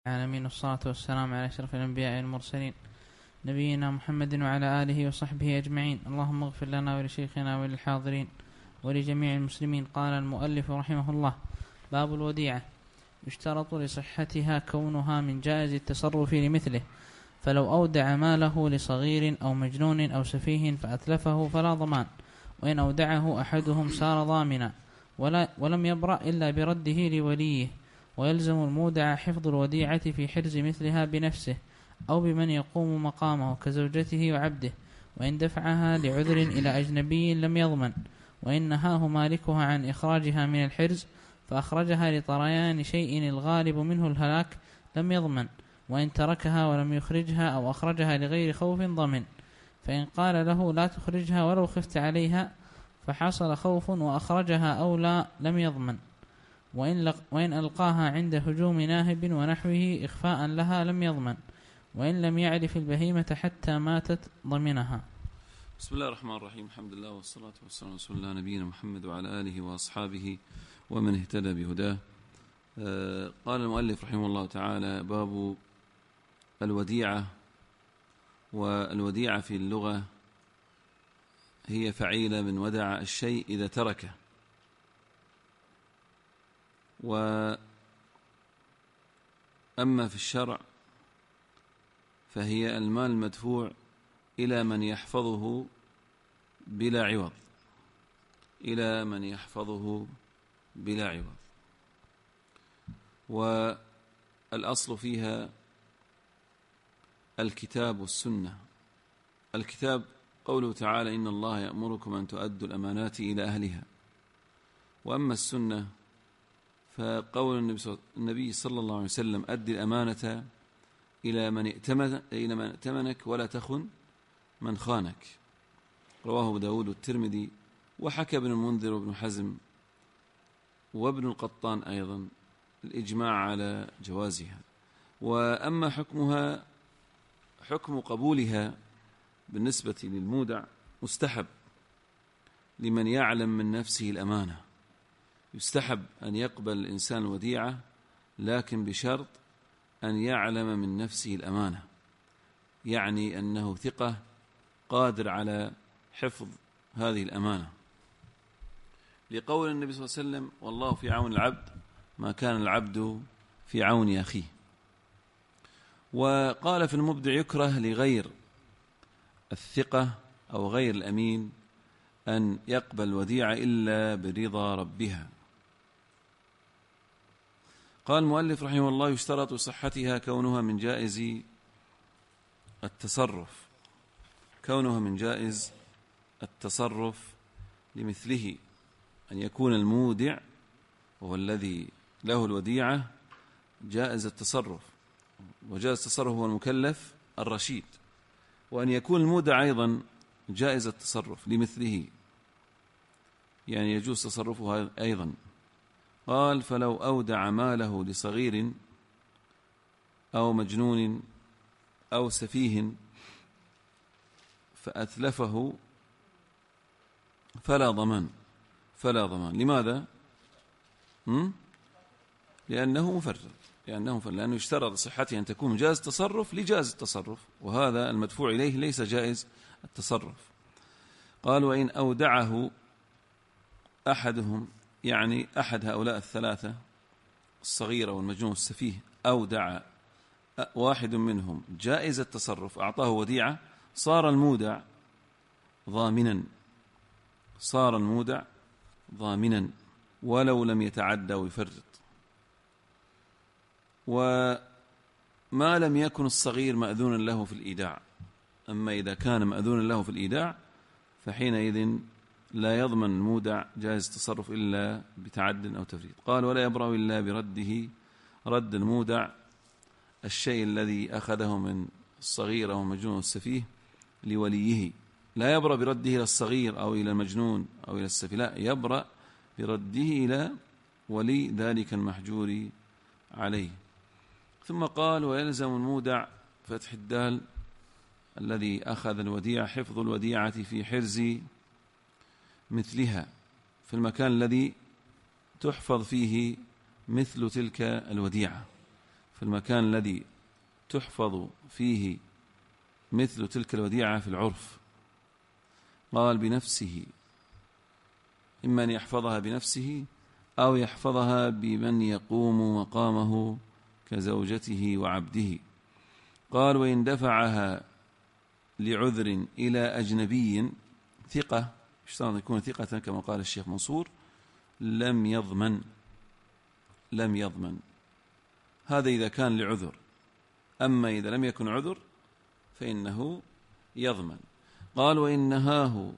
العالمين، والصلاة والسلام على أشرف الأنبياء والمرسلين نبينا محمد وعلى آله وصحبه أجمعين. اللهم اغفر لنا ولشيخنا وللحاضرين ولجميع المسلمين. قال المؤلف رحمه الله: باب الوديعة. يشترط لصحتها كونها من جائز التصرف لمثله، فلو أودع ماله لصغير أو مجنون أو سفيه فأتلفه فلا ضمان، وإن أودعه أحدهم صار ضامنا ولم يبرأ إلا برده لوليه. ويلزم المودع حفظ الوديعة في حرز مثلها بنفسه أو بمن يقوم مقامه كزوجته وعبده، وإن دفعها لعذر إلى أجنبي لم يضمن، وإن نهاه مالكها عن إخراجها من الحرز فأخرجها لطريان شيء الغالب منه الهلاك لم يضمن، وإن تركها ولم يخرجها أو أخرجها لغير خوف ضمن. فإن قال له لا تخرجها ولو خفت عليها فحصل خوف وأخرجها أو لا لم يضمن، وإن ألقاها عند هجوم ناهب ونحوه إخفاء لها لم يضمن، وإن لم يعرف البهيمة حتى ماتت ضمنها. بسم الله الرحمن الرحيم. الحمد لله والصلاة والسلام على رسول الله نبينا محمد وعلى آله وأصحابه ومن اهتدى بهداه. قال المؤلف رحمه الله تعالى: باب الوديعة. والوديعة في اللغة هي فعيلة من ودع الشيء إذا تركه. وأما في الشرع فهي المال المدفوع إلى من يحفظه بلا عوض، إلى من يحفظه بلا عوض. والأصل فيها الكتاب والسنة. الكتاب قوله تعالى: إن الله يأمركم أن تؤدوا الأمانات إلى أهلها. وأما السنة فقول النبي صلى الله عليه وسلم: أد الأمانة إلى من ائتمنك ولا تخن من خانك. رواه أبو داود والترمذي، وحكى ابن المنذر وابن حزم وابن القطان أيضا الإجماع على جوازها. وأما حكمها، حكم قبولها بالنسبة للمودع مستحب لمن يعلم من نفسه الأمانة. يستحب أن يقبل الإنسان الوديعة، لكن بشرط أن يعلم من نفسه الأمانة، يعني أنه ثقة قادر على حفظ هذه الأمانة، لقول النبي صلى الله عليه وسلم: والله في عون العبد ما كان العبد في عون أخيه. وقال في المبدع: يكره لغير الثقة أو غير الأمين أن يقبل الوديعة إلا برضا ربها. قال المؤلف رحمه الله: يشترط صحتها كونها من جائز التصرف، كونها من جائز التصرف لمثله، أن يكون المودع وهو الذي له الوديعة جائز التصرف، وجائز التصرف هو المكلف الرشيد، وأن يكون المودع أيضا جائز التصرف لمثله، يعني يجوز تصرفه أيضا. قال: فلو أودع ماله لصغير أو مجنون أو سفيه فأتلفه فلا ضمان. فلا ضمان. لماذا؟ لأنه مفرد، لأنه يشترط صحته أن تكون جائز التصرف لجائز التصرف، وهذا المدفوع إليه ليس جائز التصرف. قال: وإن أودعه أحدهم، يعني أحد هؤلاء الثلاثة، الصغير والمجنون والسفيه، أودع واحد منهم جائز التصرف، أعطاه وديعة، صار المودع ضامنا، صار المودع ضامنا ولو لم يتعدى ويفرط. وما لم يكن الصغير مأذونا له في الإيداع. أما إذا كان مأذونا له في الإيداع فحينئذ لا يضمن المودع جائز التصرف إلا بتعد أو تفريط. قال: ولا يبرأ إلا برده، رد المودع الشيء الذي أخذه من الصغير أو المجنون والسفيه لوليه. لا يبرأ برده إلى الصغير أو إلى المجنون أو إلى السفيه، لا، يبرأ برده إلى ولي ذلك المحجور عليه. ثم قال: ويلزم المودع فتح الدال الذي أخذ الوديعة حفظ الوديعة في حرز مثلها، في المكان الذي تحفظ فيه مثل تلك الوديعة. في المكان الذي تحفظ فيه مثل تلك الوديعة في العرف. قال بنفسه، إما أن يحفظها بنفسه أو يحفظها بمن يقوم مقامه كزوجته وعبده. قال وإن دفعها لعذر إلى أجنبي ثقة، اشترط يكون ثقة كما قال الشيخ منصور، لم يضمن. هذا إذا كان لعذر، أما إذا لم يكن عذر فإنه يضمن. قال وإن نهاه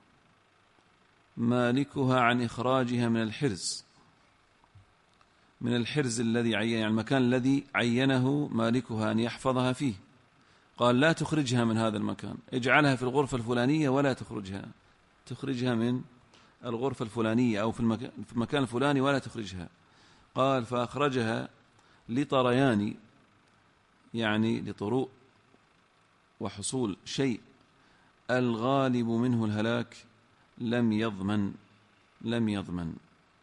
مالكها عن إخراجها من الحرز الذي عين، يعني المكان الذي عينه مالكها أن يحفظها فيه. قال لا تخرجها من هذا المكان، اجعلها في الغرفة الفلانية ولا تخرجها من الغرفة الفلانية أو في المكان الفلاني ولا تخرجها. قال فأخرجها لطريان، يعني لطروء وحصول شيء الغالب منه الهلاك، لم يضمن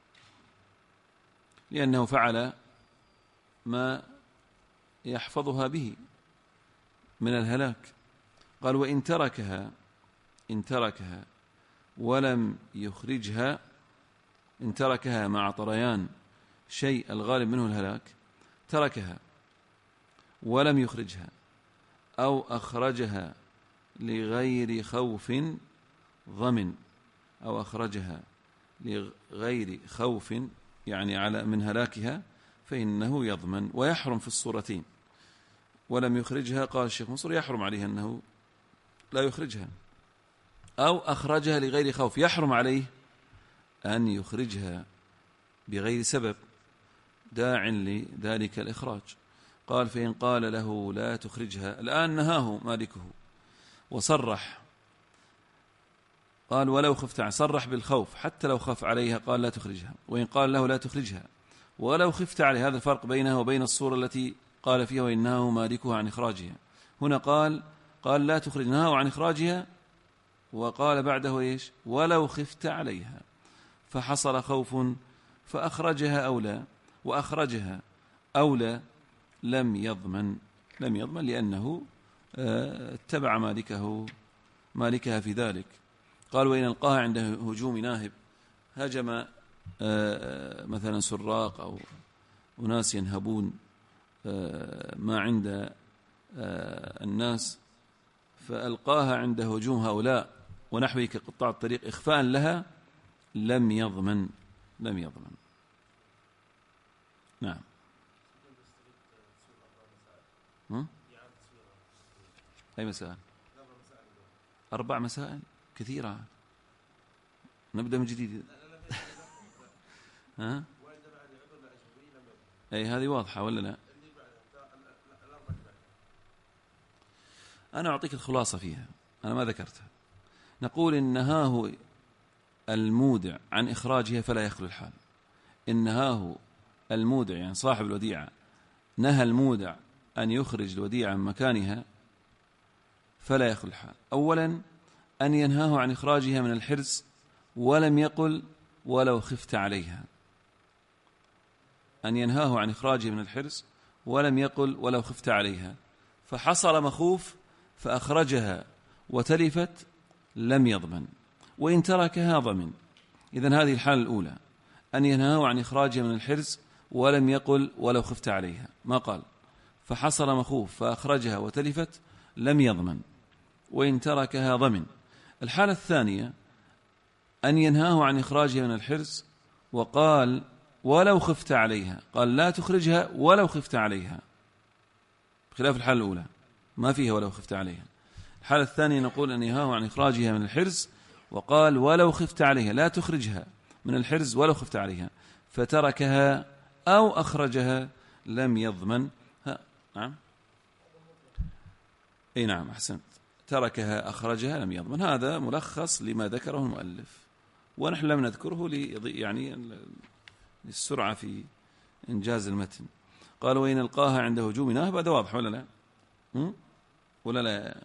لأنه فعل ما يحفظها به من الهلاك. قال وإن تركها ولم يخرجها، إن تركها مع طريان شيء الغالب منه الهلاك، تركها ولم يخرجها أو أخرجها لغير خوف ضمن، أو أخرجها لغير خوف يعني على من هلاكها، فإنه يضمن ويحرم في الصورتين. ولم يخرجها قال الشيخ منصور يحرم عليه أنه لا يخرجها، أو أخرجها لغير خوف، يحرم عليه أن يخرجها بغير سبب داع لذلك الإخراج. قال فإن قال له لا تخرجها، الآن نهاه مالكه وصرح، قال ولو خفت، صرح بالخوف حتى لو خف عليها قال لا تخرجها. وإن قال له لا تخرجها ولو خفت عليها، هذا الفرق بينها وبين الصورة التي قال فيها وإنه مالكها عن إخراجها. هنا قال لا تخرج، نهاه عن إخراجها، وقال بعده إيش؟ ولو خفت عليها، فحصل خوف فأخرجها أولى، وأخرجها أولى لم يضمن لأنه اتبع مالكها في ذلك. قال وإن ألقاها عند هجوم ناهب، هجم مثلا سراق أو أناس ينهبون ما عند الناس، فألقاها عند هجوم هؤلاء ونحوه كقطاع الطريق إخفاء لها، لم يضمن. نعم. أي مسائل؟ 4 مسائل كثيرة، نبدأ من جديد. ها؟ أي هذه واضحة ولا لا؟ أنا أعطيك الخلاصة فيها، أنا ما ذكرتها. نقول إن نهاه المودع عن إخراجها فلا يخلو الحال. إن نهاه المودع يعني صاحب الوديعة نهى المودع أن يخرج الوديعة من مكانها فلا يخلو الحال. أولا أن ينهاه عن إخراجها من الحرز ولم يقل ولو خفت عليها، أن ينهاه عن إخراجها من الحرز ولم يقل ولو خفت عليها، فحصل مخوف فأخرجها وتلفت لم يضمن، وإن تركها ضمن. إذن هذه الحالة الأولى، أن ينهاه عن إخراجها من الحرز ولم يقل ولو خفت عليها، ما قال، فحصل مخوف فأخرجها وتلفت لم يضمن، وإن تركها ضمن. الحالة الثانية أن ينهاه عن إخراجها من الحرز وقال ولو خفت عليها، قال لا تخرجها ولو خفت عليها، خلاف الحالة الأولى ما فيها ولو خفت عليها. الحالة الثانية نقول أن ينهاه عن إخراجها من الحرز وقال ولو خفت عليها، لا تخرجها من الحرز ولو خفت عليها، فتركها أو أخرجها لم يضمن. نعم، أي نعم أحسنت، تركها أخرجها لم يضمن. هذا ملخص لما ذكره المؤلف، ونحن لم نذكره يعني للسرعة في إنجاز المتن. قال وإن ألقاها عند هجوم ناهب، هذا واضح ولا لا؟ ولا لا؟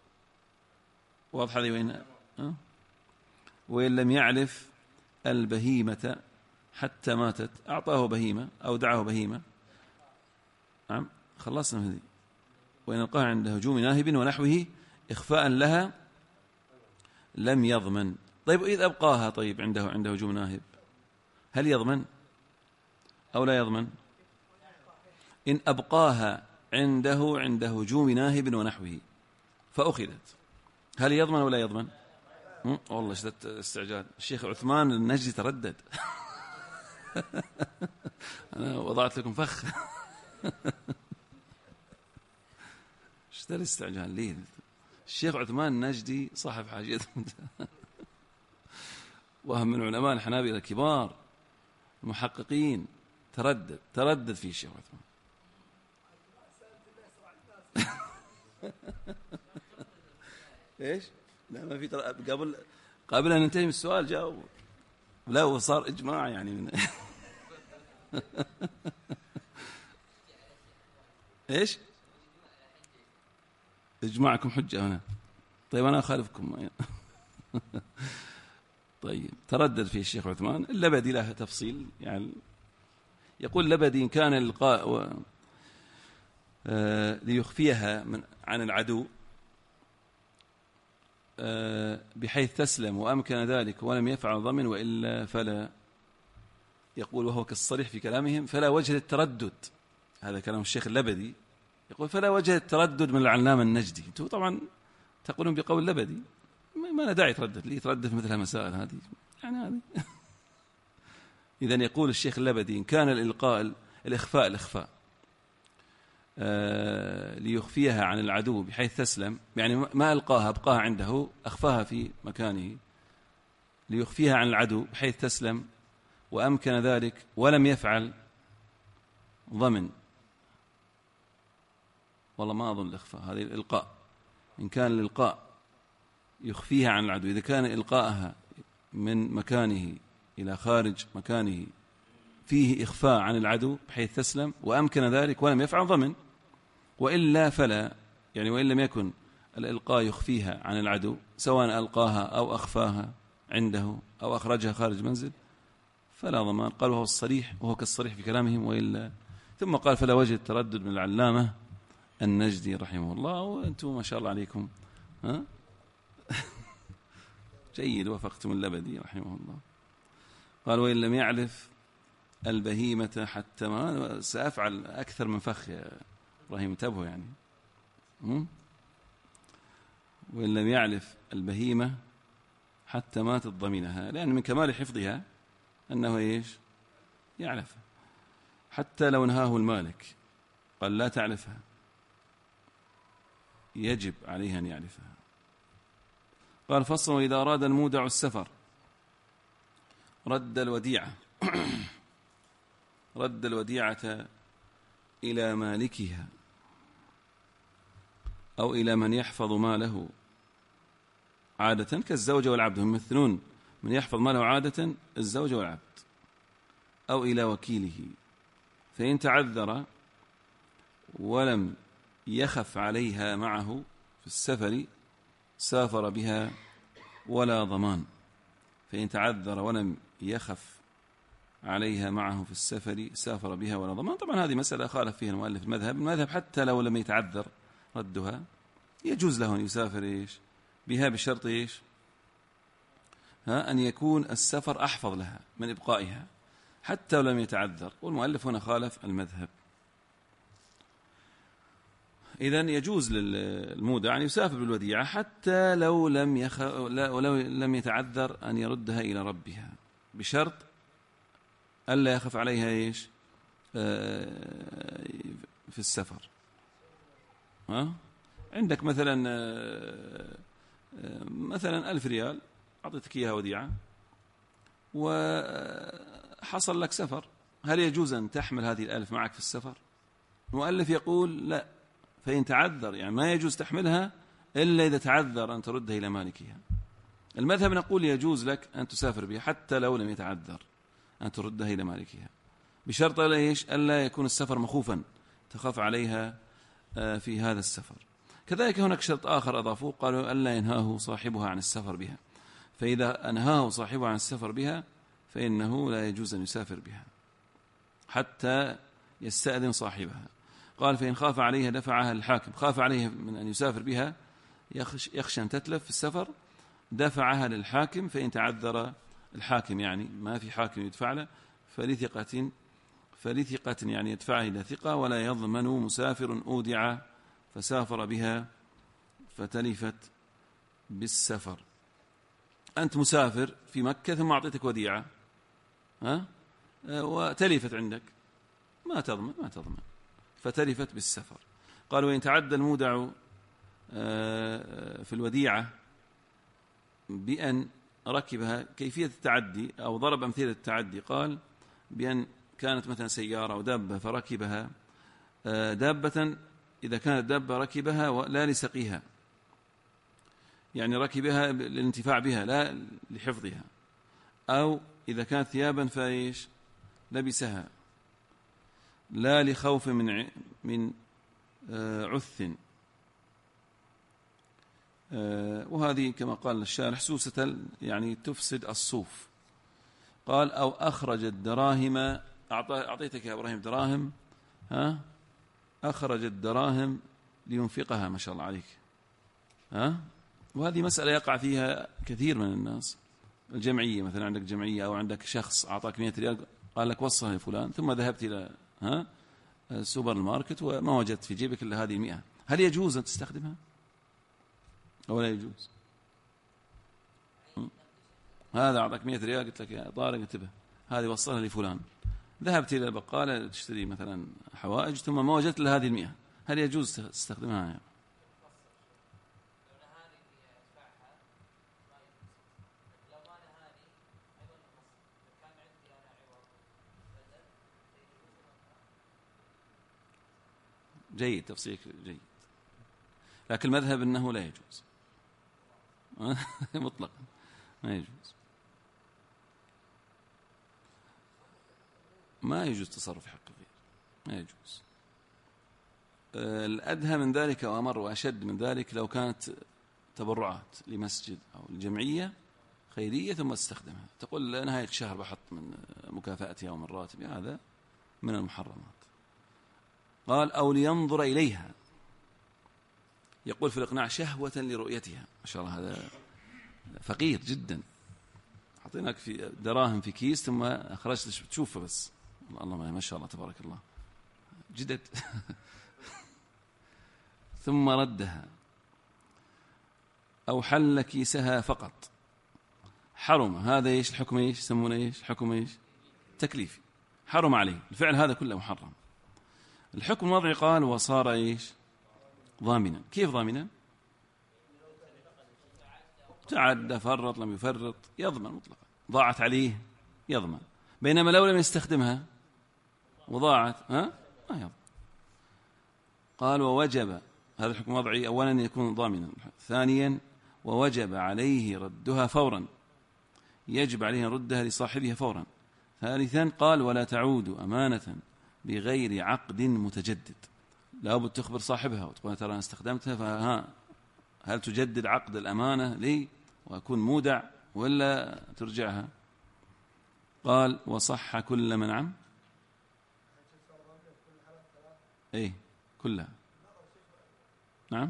واضح هذه. وإن لم يعلف البهيمة حتى ماتت، أعطاه بهيمة أو دعاه بهيمة نعم خلصنا هذه. وإن ألقاها عند هجوم ناهب ونحوه إخفاء لها لم يضمن. طيب إذا أبقاها طيب عند هجوم ناهب هل يضمن أو لا يضمن؟ إن أبقاها عند هجوم ناهب ونحوه فأخذت هل يضمن ولا يضمن؟ والله اشتدت استعجال. الشيخ عثمان النجدي تردد. أنا وضعت لكم فخ. اشتدت الاستعجال ليه؟ الشيخ عثمان النجدي صاحب حاجة وهم من علماء الحنابلة الكبار المحققين تردد فيه الشيخ عثمان. ايش؟ لا ما في قبل ان ننتهي من السؤال جاوب. لا وصار اجماع يعني من ايش؟ اجماعكم حجة هنا. طيب انا اخالفكم. طيب تردد فيه الشيخ عثمان. اللبدي له تفصيل يعني يقول اللبدي إن كان الإلقاء ليخفيها عن العدو بحيث تسلم وأمكن ذلك ولم يفعل ضمن وإلا فلا. يقول وهو كالصريح في كلامهم فلا وجه للتردد. هذا كلام الشيخ اللبدي. يقول فلا وجه للتردد من العلامة النجدي. أنتم طبعا تقولون بقول اللبدي ما لا داعي يتردد مثل المسائل هذه يعني هذه. إذن يقول الشيخ اللبدي إن كان الإخفاء ليخفيها عن العدو بحيث تسلم يعني ما ألقاها أبقاها عنده أخفاها في مكانه ليخفيها عن العدو بحيث تسلم وأمكن ذلك ولم يفعل ضمن. والله ما أظن الإخفاء هذه الإلقاء. إن كان الإلقاء يخفيها عن العدو إذا كان إلقاءها من مكانه إلى خارج مكانه فيه إخفاء عن العدو بحيث تسلم وأمكن ذلك ولم يفعل ضمن وإلا فلا يعني وإن لم يكن الإلقاء يخفيها عن العدو سواء ألقاها أو أخفاها عنده أو أخرجها خارج منزل فلا ضمان. قال وهو كالصريح في كلامهم وإلا. ثم قال فلا وجه التردد من العلامة النجدي رحمه الله. وأنتم ما شاء الله عليكم جيد وافقتم اللبدي رحمه الله. قال وإن لم يعلف البهيمة حتى ما سأفعل أكثر من فخ يا إبراهيم انتبهوا يعني. وإن لم يعلف البهيمة حتى ماتت ضمينها لأن من كمال حفظها أنه إيش يعلف حتى لو نهاه المالك قال لا تعلفها يجب عليه أن يعرفها. قال فصل وإذا أراد المودع السفر رد الوديعة إلى مالكها أو إلى من يحفظ ماله عادة كالزوجة والعبد. هم يمثلون من يحفظ ماله عادة الزوجة والعبد أو إلى وكيله فإن تعذر ولم يخف عليها معه في السفر سافر بها ولا ضمان. فإن تعذر ولم يخف عليها معه في السفر سافر بها ولا ضمان. طبعا هذه مسألة خالف فيها المؤلف المذهب حتى لو لم يتعذر ردها يجوز له أن يسافر بها بشرط أن يكون السفر أحفظ لها من إبقائها حتى لو لم يتعذر. والمؤلف هنا خالف المذهب. إذن يجوز للمودع أن يسافر بالوديعة حتى لو لم يتعذر أن يردها إلى ربها بشرط ألا يخف عليها في السفر. عندك مثلا 1000 ريال أعطيتك إياها وديعة وحصل لك سفر هل يجوز أن تحمل هذه 1000 معك في السفر؟ المؤلف يقول لا. فإن تعذر يعني ما يجوز تحملها إلا إذا تعذر أن تردها إلى مالكها. المذهب نقول يجوز لك أن تسافر بها حتى لو لم يتعذر أن تردها إلى مالكها بشرط ألا يكون السفر مخوفا تخاف عليها في هذا السفر. كذلك هناك شرط آخر أضافوه قالوا ألا ينهاه صاحبها عن السفر بها. فإذا أنهاه صاحبها عن السفر بها فإنه لا يجوز أن يسافر بها حتى يستأذن صاحبها. قال فإن خاف عليها دفعها الحاكم، خاف عليها من أن يسافر بها، يخشى أن تتلف في السفر، دفعها للحاكم. فإن تعذر الحاكم، يعني ما في حاكم يدفع له، فلثقة يعني يدفعه إلى ثقة، ولا يضمن مسافر أودع فسافر بها فتلفت بالسفر. أنت مسافر في مكة ثم أعطيتك وديعة وتلفت عندك، ما تضمن فتلفت بالسفر. قال وإن تعدى المودع في الوديعة بأن ركبها، كيفية التعدي أو ضرب أمثلة التعدي، قال بأن كانت مثلا سيارة أو دابة فركبها دابة، إذا كانت دابة ركبها لا لسقيها، يعني ركبها للانتفاع بها لا لحفظها، أو إذا كانت ثيابا فايش لبسها لا لخوف من عث، وهذه كما قال الشارح سوسة يعني تفسد الصوف. قال أو أخرج الدراهم، أعطيتك يا إبراهيم دراهم، أخرج الدراهم لينفقها، ما شاء الله عليك، وهذه مسألة يقع فيها كثير من الناس. الجمعية مثلا، عندك جمعية أو عندك شخص أعطاك 100 ريال قال لك وصلها لفلان، ثم ذهبت إلى السوبر الماركت وما وجدت في جيبك إلا هذه 100، هل يجوز أن تستخدمها أو لا يجوز؟ هذا أعطاك 100 ريال قلت لك يا طارق انتبه هذه وصلها لفلان، ذهبت إلى البقالة تشتري مثلا حوائج ثم ما وجدت إلا هذه 100، هل يجوز تستخدمها يعني؟ جيد، تفصيلك جيد، لكن المذهب أنه لا يجوز مطلقا، ما يجوز، ما يجوز تصرف في حق الغير، ما يجوز. الأدهى من ذلك وأمر وأشد من ذلك لو كانت تبرعات لمسجد أو لجمعية خيرية ثم تستخدمها، تقول نهاية شهر بحط من مكافأتي أو من راتبي، هذا من المحرمات. قال أو لينظر إليها، يقول في الإقناع شهوة لرؤيتها، ما شاء الله هذا فقير جدا، أعطيناك في دراهم في كيس ثم أخرجت تشوفه بس، الله ما شاء الله تبارك الله جدد ثم ردها، أو حل كيسها فقط، حرم. هذا إيش الحكم؟ إيش يسمونه؟ إيش الحكم؟ إيش تكليفي، حرم عليه الفعل، هذا كله محرم. الحكم الوضعي قال وصار إيش ضامنا. كيف ضامنا؟ تعدى، فرط، لم يفرط، يضمن مطلقا، ضاعت عليه يضمن، بينما لو لم يستخدمها وضاعت ما يضمن. قال ووجب، هذا الحكم الوضعي أولا يكون ضامنا، ثانيا ووجب عليه ردها فورا، يجب عليه ردها لصاحبها فورا، ثالثا قال ولا تعود أمانة بغير عقد متجدد، لابد تخبر صاحبها وتقول ترى أنا استخدمتها، هل تجدد عقد الأمانة لي وأكون مودع ولا ترجعها؟ قال وصح كل من عم كلها، نعم،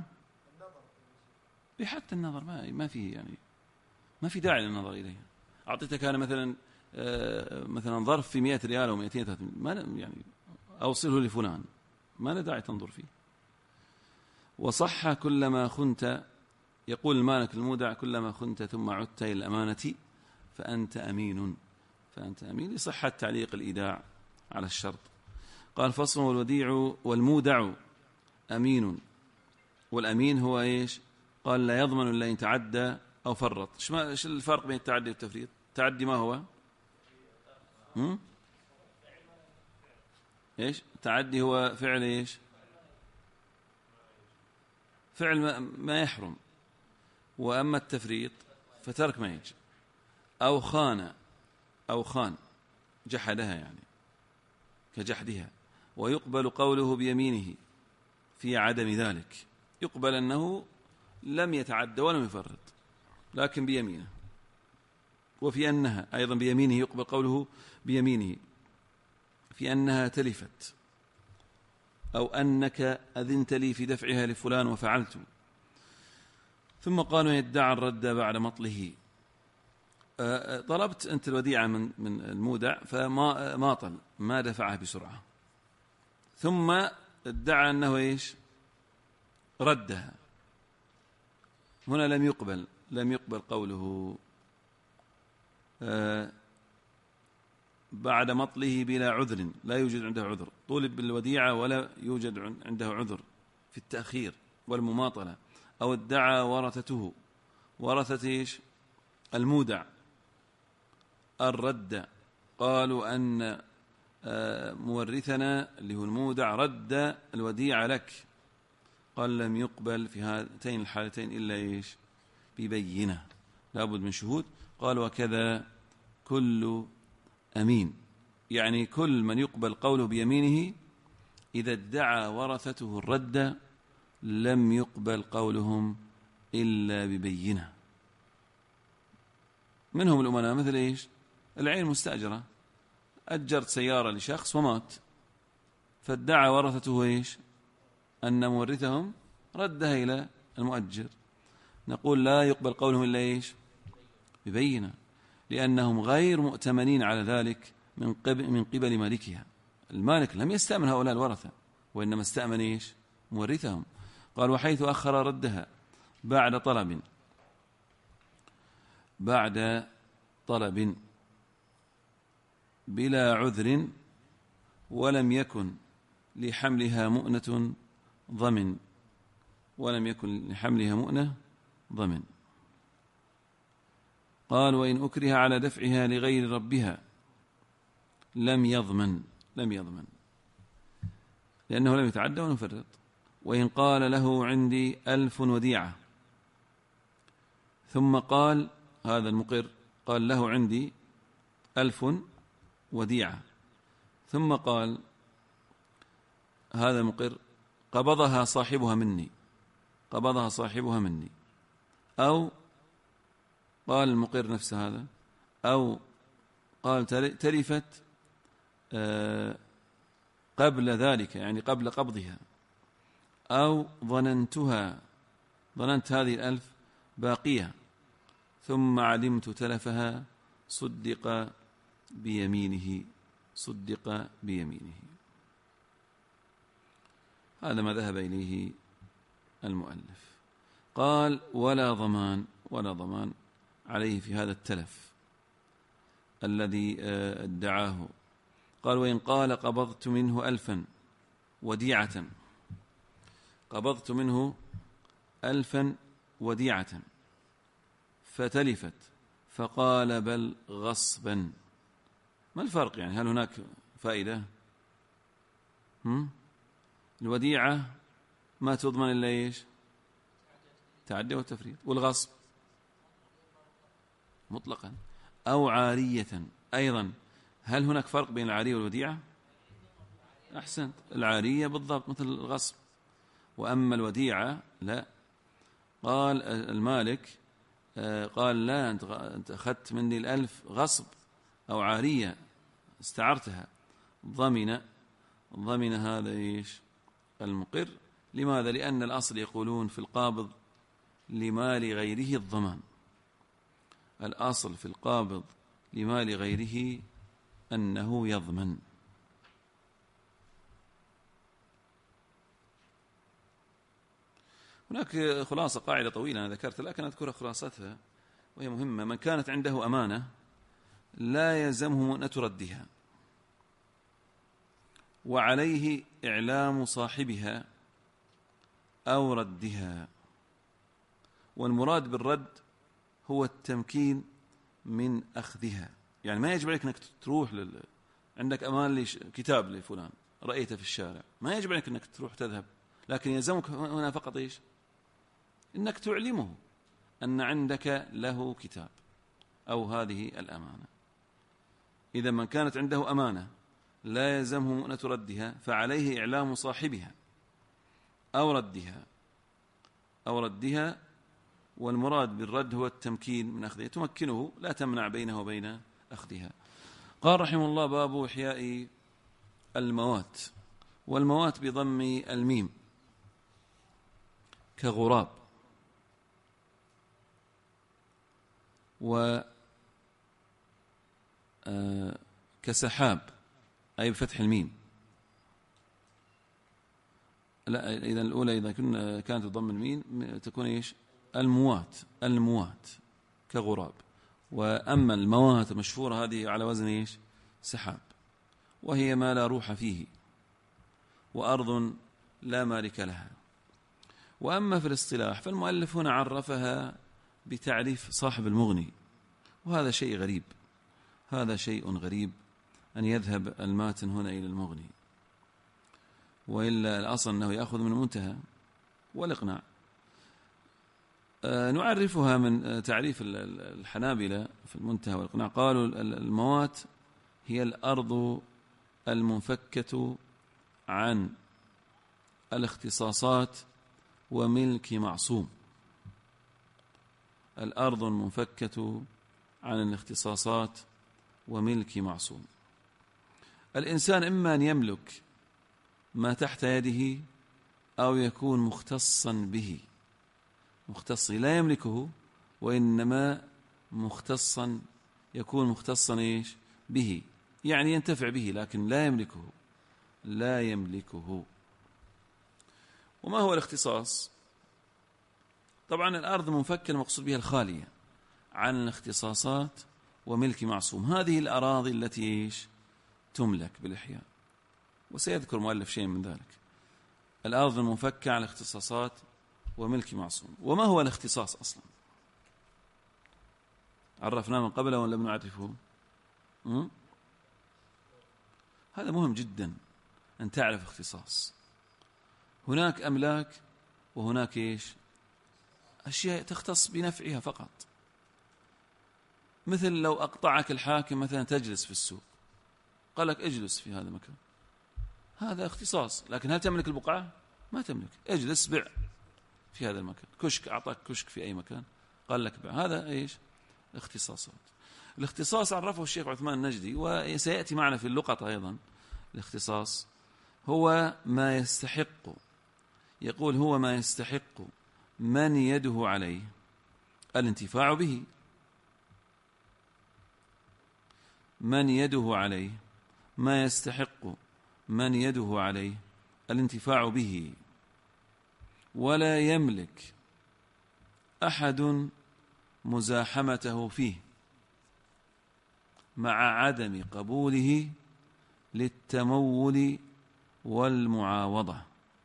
حتى النظر ما فيه يعني ما في داعي للنظر إليها. أعطيتك أنا مثلا ظرف في 100 ريال أو 200 ما يعني أوصله لفلان، ما له داعي تنظر فيه. وصح كلما خنت، يقول المالك المودع كلما خنت ثم عدت إلى الأمانة فأنت أمين، لصحة تعليق الإيداع على الشرط. قال فصل والوديع والمودع أمين، والأمين هو إيش؟ قال لا يضمن إلا إن تعدى أو فرط. إيش الفرق بين التعدي والتفريط؟ التعدي ما هو؟ إيش التعدي؟ هو فعل إيش؟ فعل ما يحرم. وأما التفريط فترك ما يجب، أو خان جحدها يعني كجحدها، ويقبل قوله بيمينه في عدم ذلك، يقبل أنه لم يتعد ولم يفرط لكن بيمينه، وفي أنها أيضا بيمينه يقبل قوله بيمينه في أنها تلفت أو أنك أذنت لي في دفعها لفلان وفعلت. ثم قالوا يدعى الرد بعد مطله. طلبت أنت الوديعة من المودع فما ماطل، ما دفعها بسرعة، ثم ادعى أنه إيش؟ ردها. هنا لم يقبل قوله بعد مطله بلا عذر، لا يوجد عنده عذر. طولب بالوديعة ولا يوجد عنده عذر في التأخير والمماطلة. أو ادعى ورثته، ورثة إيش؟ المودع، الرد، قالوا أن مورثنا اللي هو المودع رد الوديعة لك، قال لم يقبل في هاتين الحالتين إلا إيش؟ ببينة، لابد من شهود. قال وكذا كل أمين، يعني كل من يقبل قوله بيمينه إذا ادعى ورثته الرد لم يقبل قولهم إلا ببينة. منهم الأمناء مثل إيش؟ العين المستأجرة، أجرت سيارة لشخص ومات، فادعى ورثته إيش؟ أن مورثهم ردها إلى المؤجر، نقول لا يقبل قولهم إلا إيش؟ ببينة، لأنهم غير مؤتمنين على ذلك من قبل مالكها. المالك لم يستأمن هؤلاء الورثة، وإنما استأمن إيش؟ مورثهم. قال وحيث أخر ردها بعد طلب بلا عذر ولم يكن لحملها مؤنة ضمن، قال وإن أكره على دفعها لغير ربها لم يضمن لأنه لم يتعدى ونفرط. وإن قال له عندي 1000 وديعة، ثم قال هذا المقر قال له عندي 1000 وديعة، ثم قال هذا المقر قبضها صاحبها مني، أو قال المقر نفس هذا، أو قال تلفت قبل ذلك، يعني قبل قبضها، أو ظننت هذه 1000 باقية ثم علمت تلفها، صدق بيمينه. هذا ما ذهب إليه المؤلف. قال ولا ضمان عليه في هذا التلف الذي ادعاه. قال وإن قال قبضت منه 1000 وديعة، فتلفت فقال بل غصبا، ما الفرق؟ يعني هل هناك فائدة؟ الوديعة ما تضمن إلا إيش؟ تعدي والتفريط. والغصب مطلقا. أو عارية أيضا، هل هناك فرق بين العارية والوديعة؟ أحسنت، العارية بالضبط مثل الغصب، وأما الوديعة لا. قال المالك قال لا، أنت أخذت مني 1000 غصب أو عارية استعرتها، ضمن هذا إيش؟ المقر. لماذا؟ لأن الأصل يقولون في القابض لمال غيره الضمان، الأصل في القابض لمال غيره أنه يضمن. هناك خلاصة قاعدة طويلة أنا ذكرت، لكن أذكر خلاصتها وهي مهمة. من كانت عنده أمانة لا يلزمه مؤنة ردها، وعليه إعلام صاحبها أو ردها. والمراد بالرد هو التمكين من أخذها، يعني ما يجب عليك أنك تروح عندك أمان كتاب لفلان رأيته في الشارع، ما يجب عليك أنك تروح تذهب، لكن يلزمك هنا فقط إيش؟ إنك تعلمه أن عندك له كتاب أو هذه الأمانة. إذا من كانت عنده أمانة لا يلزمه مؤنة ردها، فعليه إعلام صاحبها أو ردها. والمراد بالرد هو التمكين من أخذها، تمكنه لا تمنع بينه وبين أخذها. قال رحمه الله باب إحياء الموات. والموات بضم الميم كغراب، كسحاب أي بفتح الميم. لا، إذا الأولى إذا كانت بضم الميم تكون إيش؟ الموات كغراب. وأما الموات المشهورة هذه على وزن إيش؟ سحاب، وهي ما لا روح فيه وأرض لا مالك لها. وأما في الاصطلاح فالمؤلف هنا عرفها بتعريف صاحب المغني، وهذا شيء غريب، هذا شيء غريب أن يذهب الماتن هنا إلى المغني، وإلا الأصل أنه يأخذ من المنتهى والإقناع. نعرفها من تعريف الحنابلة في المنتهى والإقناع. قالوا الموات هي الأرض المنفكة عن الاختصاصات وملك معصوم. الأرض المنفكة عن الاختصاصات وملك معصوم. الإنسان إما أن يملك ما تحت يده أو يكون مختصا به. مختص لا يملكه، وإنما مختصا يكون مختصا إيش؟ به، يعني ينتفع به لكن لا يملكه. وما هو الاختصاص؟ طبعا الأرض منفكة المقصود بها الخالية عن الاختصاصات وملك معصوم. هذه الأراضي التي إيش؟ تملك بالإحياء، وسيذكر مؤلف شيء من ذلك. الأرض المنفكة عن الاختصاصات وملك معصوم. وما هو الاختصاص أصلا؟ عرفناه من قبل ولا لم نعرفه؟ هذا مهم جدا أن تعرف اختصاص. هناك أملاك وهناك إيش؟ أشياء تختص بنفعها فقط. مثل لو أقطعك الحاكم مثلا تجلس في السوق، قال لك اجلس في هذا المكان، هذا اختصاص، لكن هل تملك البقعة؟ ما تملك. اجلس بع في هذا المكان. كشك، أعطاك كشك في أي مكان قال لك بع، هذا إيش؟ اختصاصات. الاختصاص عرفه الشيخ عثمان النجدي، وسيأتي معنا في اللقطة أيضا. الاختصاص هو ما يستحق، يقول هو ما يستحق من يده عليه الانتفاع به. من يده عليه، ما يستحق من يده عليه الانتفاع به، ولا يملك أحد مزاحمته فيه، مع عدم قبوله للتمول والمعاوضة.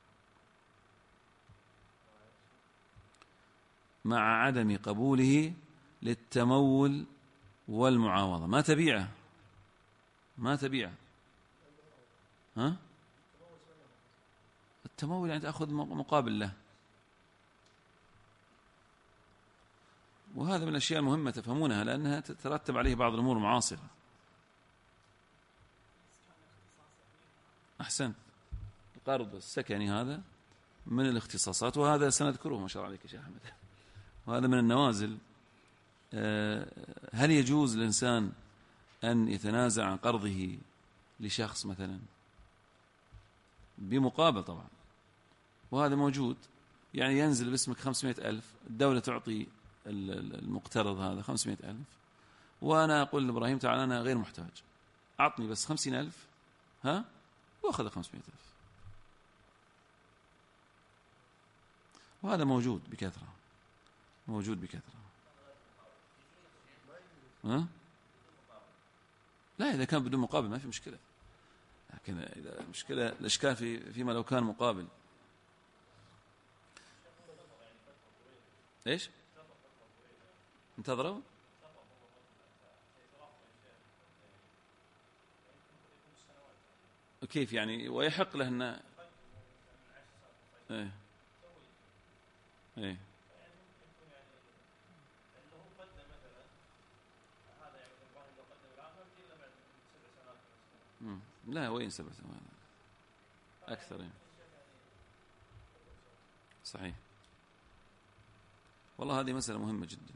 مع عدم قبوله للتمول والمعاوضة. ما تبيعه، ما تبيعه. ها؟ التمول يعني تأخذ مقابل له. وهذا من الأشياء المهمة تفهمونها، لأنها تترتب عليه بعض الأمور المعاصرة. أحسن. القرض السكني هذا من الاختصاصات، وهذا سنذكره ما شاء الله عليك يا شيخ أحمد. وهذا من النوازل. هل يجوز للإنسان أن يتنازع عن قرضه لشخص مثلا بمقابل؟ طبعا، وهذا موجود. يعني ينزل باسمك 500,000، الدولة تعطي المقترض هذا 500,000، وأنا أقول لإبراهيم تعال أنا غير محتاج، أعطني بس 50,000 وأخذ 500,000. وهذا موجود بكثرة، موجود بكثرة. لا، إذا كان بدون مقابل ما في مشكلة، لكن إذا المشكلة الإشكال فيما لو كان مقابل. إيش؟ انتظروا؟ كيف يعني؟ ويحق له أن إيه إيه لا، وين 7 سنوات أكثر يعني. صحيح. والله هذه مسألة مهمة جدا.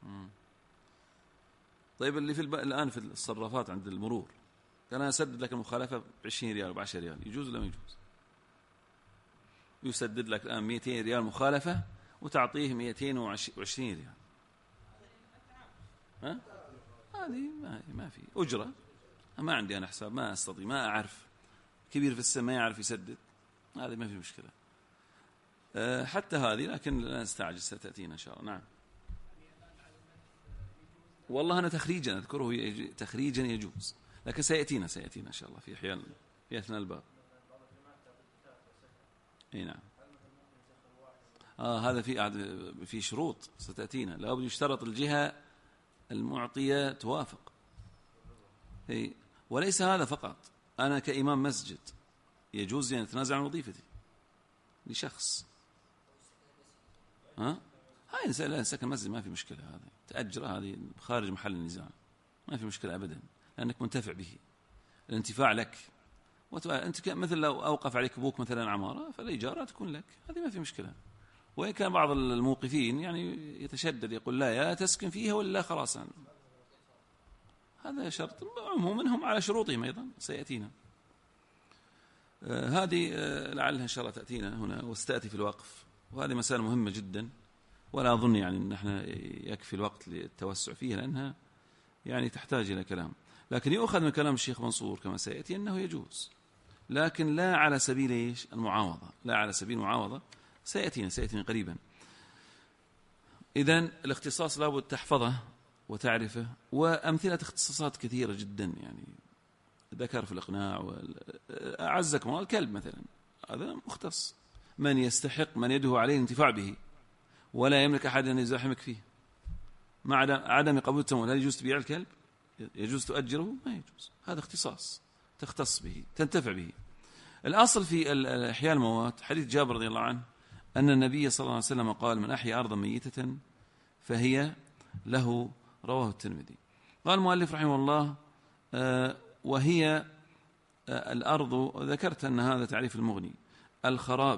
طيب اللي الآن في الصرافات عند المرور، أنا أسدد لك المخالفة ب20 ريال ب10 ريال، يجوز ولا ما يجوز؟ يسدد لك الآن 200 ريال مخالفة وتعطيه 220 ريال. ها؟ هذه ما في أجرة. ما عندي أنا حساب، ما أستطيع، ما أعرف، كبير في السن ما يعرف يسدد، هذه ما في مشكلة. حتى هذه، لكن لا نستعجل، ستأتينا إن شاء الله. نعم. والله أنا تخريجا أذكره تخريجا يجوز، لكن سيأتينا إن شاء الله في أثناء الباب. أي نعم. هذا في شروط ستأتينا، لابد يشترط الجهة المعطية توافق. وليس هذا فقط، أنا كإمام مسجد يجوز أن أتنازع عن وظيفتي لشخص. هاي لا، سكن مسجد ما في مشكلة، هذا تأجر، هذه خارج محل النزاع، ما في مشكلة أبدا، لأنك منتفع به، الانتفاع لك. أنت مثل لو أوقف عليك أبوك مثلا عمارة، فالإيجارة تكون لك، هذه ما في مشكلة. وإن كان بعض الموقفين يعني يتشدد، يقول لا، يا تسكن فيها ولا خلاص، هذا شرط. عموما هم على شروطهم أيضا، سيأتينا هذه لعلها إن شاء الله تأتينا هنا وستأتي في الوقف. وهذه مسألة مهمة جدا، ولا أظن يعني أن احنا يكفي الوقت للتوسع فيها، لأنها يعني تحتاج إلى كلام. لكن يؤخذ من كلام الشيخ منصور كما سيأتي أنه يجوز، لكن لا على سبيل المعاوضة، لا على سبيل المعاوضة. سيأتينا قريبا. إذن الاختصاص لابد تحفظه وتعرفه، وأمثلة اختصاصات كثيرة جدا، يعني ذكر في الإقناع. أعزكم الله الكلب مثلا، هذا مختص، من يستحق، من يده عليه الانتفاع به، ولا يملك أحد أن يزاحمك فيه، مع عدم قبول التمويل. هل يجوز تبيع الكلب؟ يجوز تؤجره؟ ما يجوز. هذا اختصاص تختص به، تنتفع به. الأصل في إحياء الموات حديث جابر رضي الله عنه أن النبي صلى الله عليه وسلم قال: من أحيا أرضا ميتة فهي له، رواه الترمذي. قال المؤلف رحمه الله: وهي الأرض، ذكرت أن هذا تعريف المغني، الخراب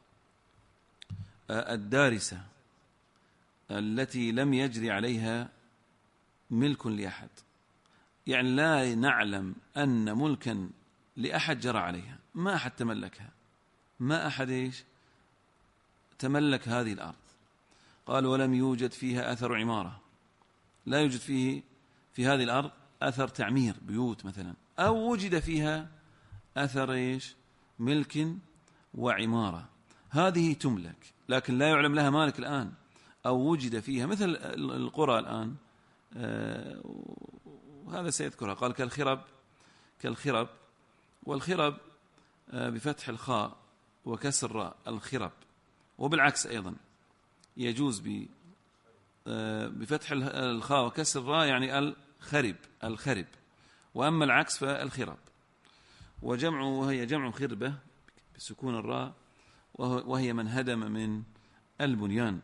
الدارسة التي لم يجري عليها ملك لأحد، يعني لا نعلم أن ملكا لأحد جرى عليها، ما أحد تملكها، ما أحد تملك هذه الأرض. قال: ولم يوجد فيها أثر عمارة، لا يوجد في هذه الأرض أثر تعمير بيوت مثلا، أو وجد فيها أثر ملك وعمارة، هذه تملك لكن لا يعلم لها مالك الآن، أو وجد فيها مثل القرى الآن، وهذا سيذكرها. قال: كالخرب، والخرب بفتح الخاء وكسر الراء، الخرب. وبالعكس أيضا يجوز بفتح الخاء وكسر الراء، يعني الخرب. وأما العكس فالخرب. وهي جمع خربة بسكون الراء، وهي من هدم من البنيان،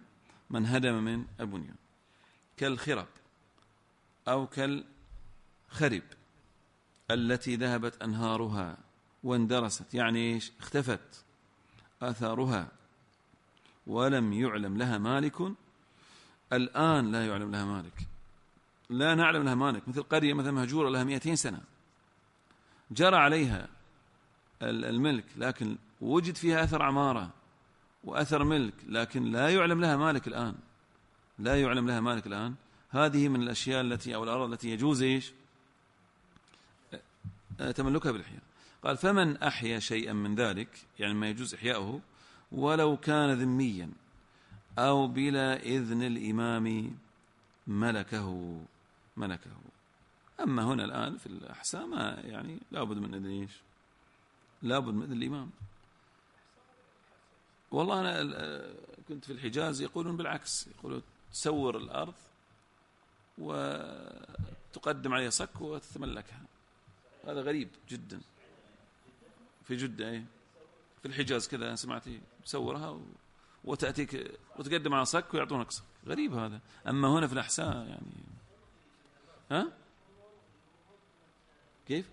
كالخرب أو كالخرب التي ذهبت أنهارها واندرست، يعني اختفت آثارها، ولم يعلم لها مالك. الآن لا يعلم لها مالك، لا نعلم لها مالك. مثل قرية مثلا مهجورة لها 200 سنة، جرى عليها الملك، لكن وجد فيها أثر عمارة وأثر ملك، لكن لا يعلم لها مالك الآن. هذه من الأشياء التي، أو الأرض التي يجوز تملكها بالإحياء. قال: فمن أحيا شيئا من ذلك، يعني ما يجوز إحياؤه، ولو كان ذميا أو بلا إذن الإمام، ملكه. أما هنا الآن في الأحساء ما يعني لابد من إذن لابد من إذن الإمام. والله أنا كنت في الحجاز يقولون بالعكس، يقولون تسور الأرض وتقدم عليها صك وتتملكها. هذا غريب جدا في جدة، في الحجاز كذا سمعتي، تسورها وتأتيك وتقدم على صك ويعطونك صك، غريب هذا. أما هنا في الأحساء يعني كيف؟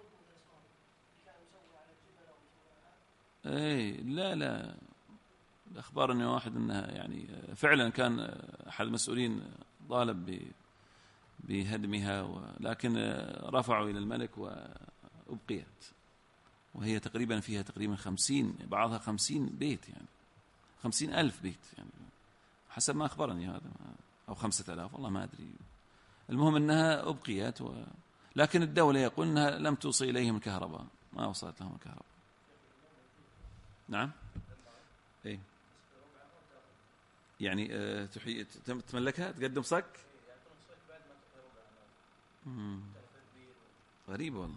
لا الأخبار أن واحد أنها يعني فعلا كان أحد المسؤولين طالب بهدمها، لكن رفعوا إلى الملك وأبقيت، وهي تقريبا فيها تقريبا 50، بعضها 50 بيت، يعني 50,000 بيت يعني حسب ما أخبرني هذا، أو 5,000 والله ما أدري. المهم أنها أبقيت، لكن الدولة يقول أنها لم توصل إليهم الكهرباء، ما وصلت لهم الكهرباء. نعم. إيه يعني تملكها، تقدم صك. غريب والله.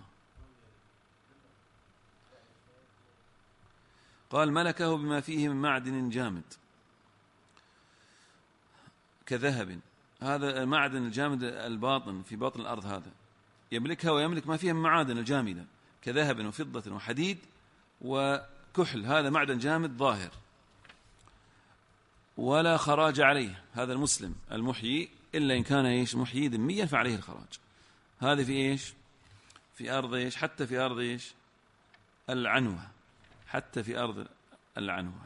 قال ملكه بما فيه من معدن جامد كذهب، هذا المعدن الجامد الباطن في باطن الأرض، هذا يملكها، ويملك ما فيها من معادن الجامدة كذهب وفضة وحديد وكحل، هذا معدن جامد ظاهر ولا خراج عليه. هذا المسلم المحيي إلا إن كان إيش محيي ذميا فعليه الخراج. هذا في إيش؟ في أرض إيش؟ حتى في أرض إيش؟ العنوة، حتى في أرض العنوة،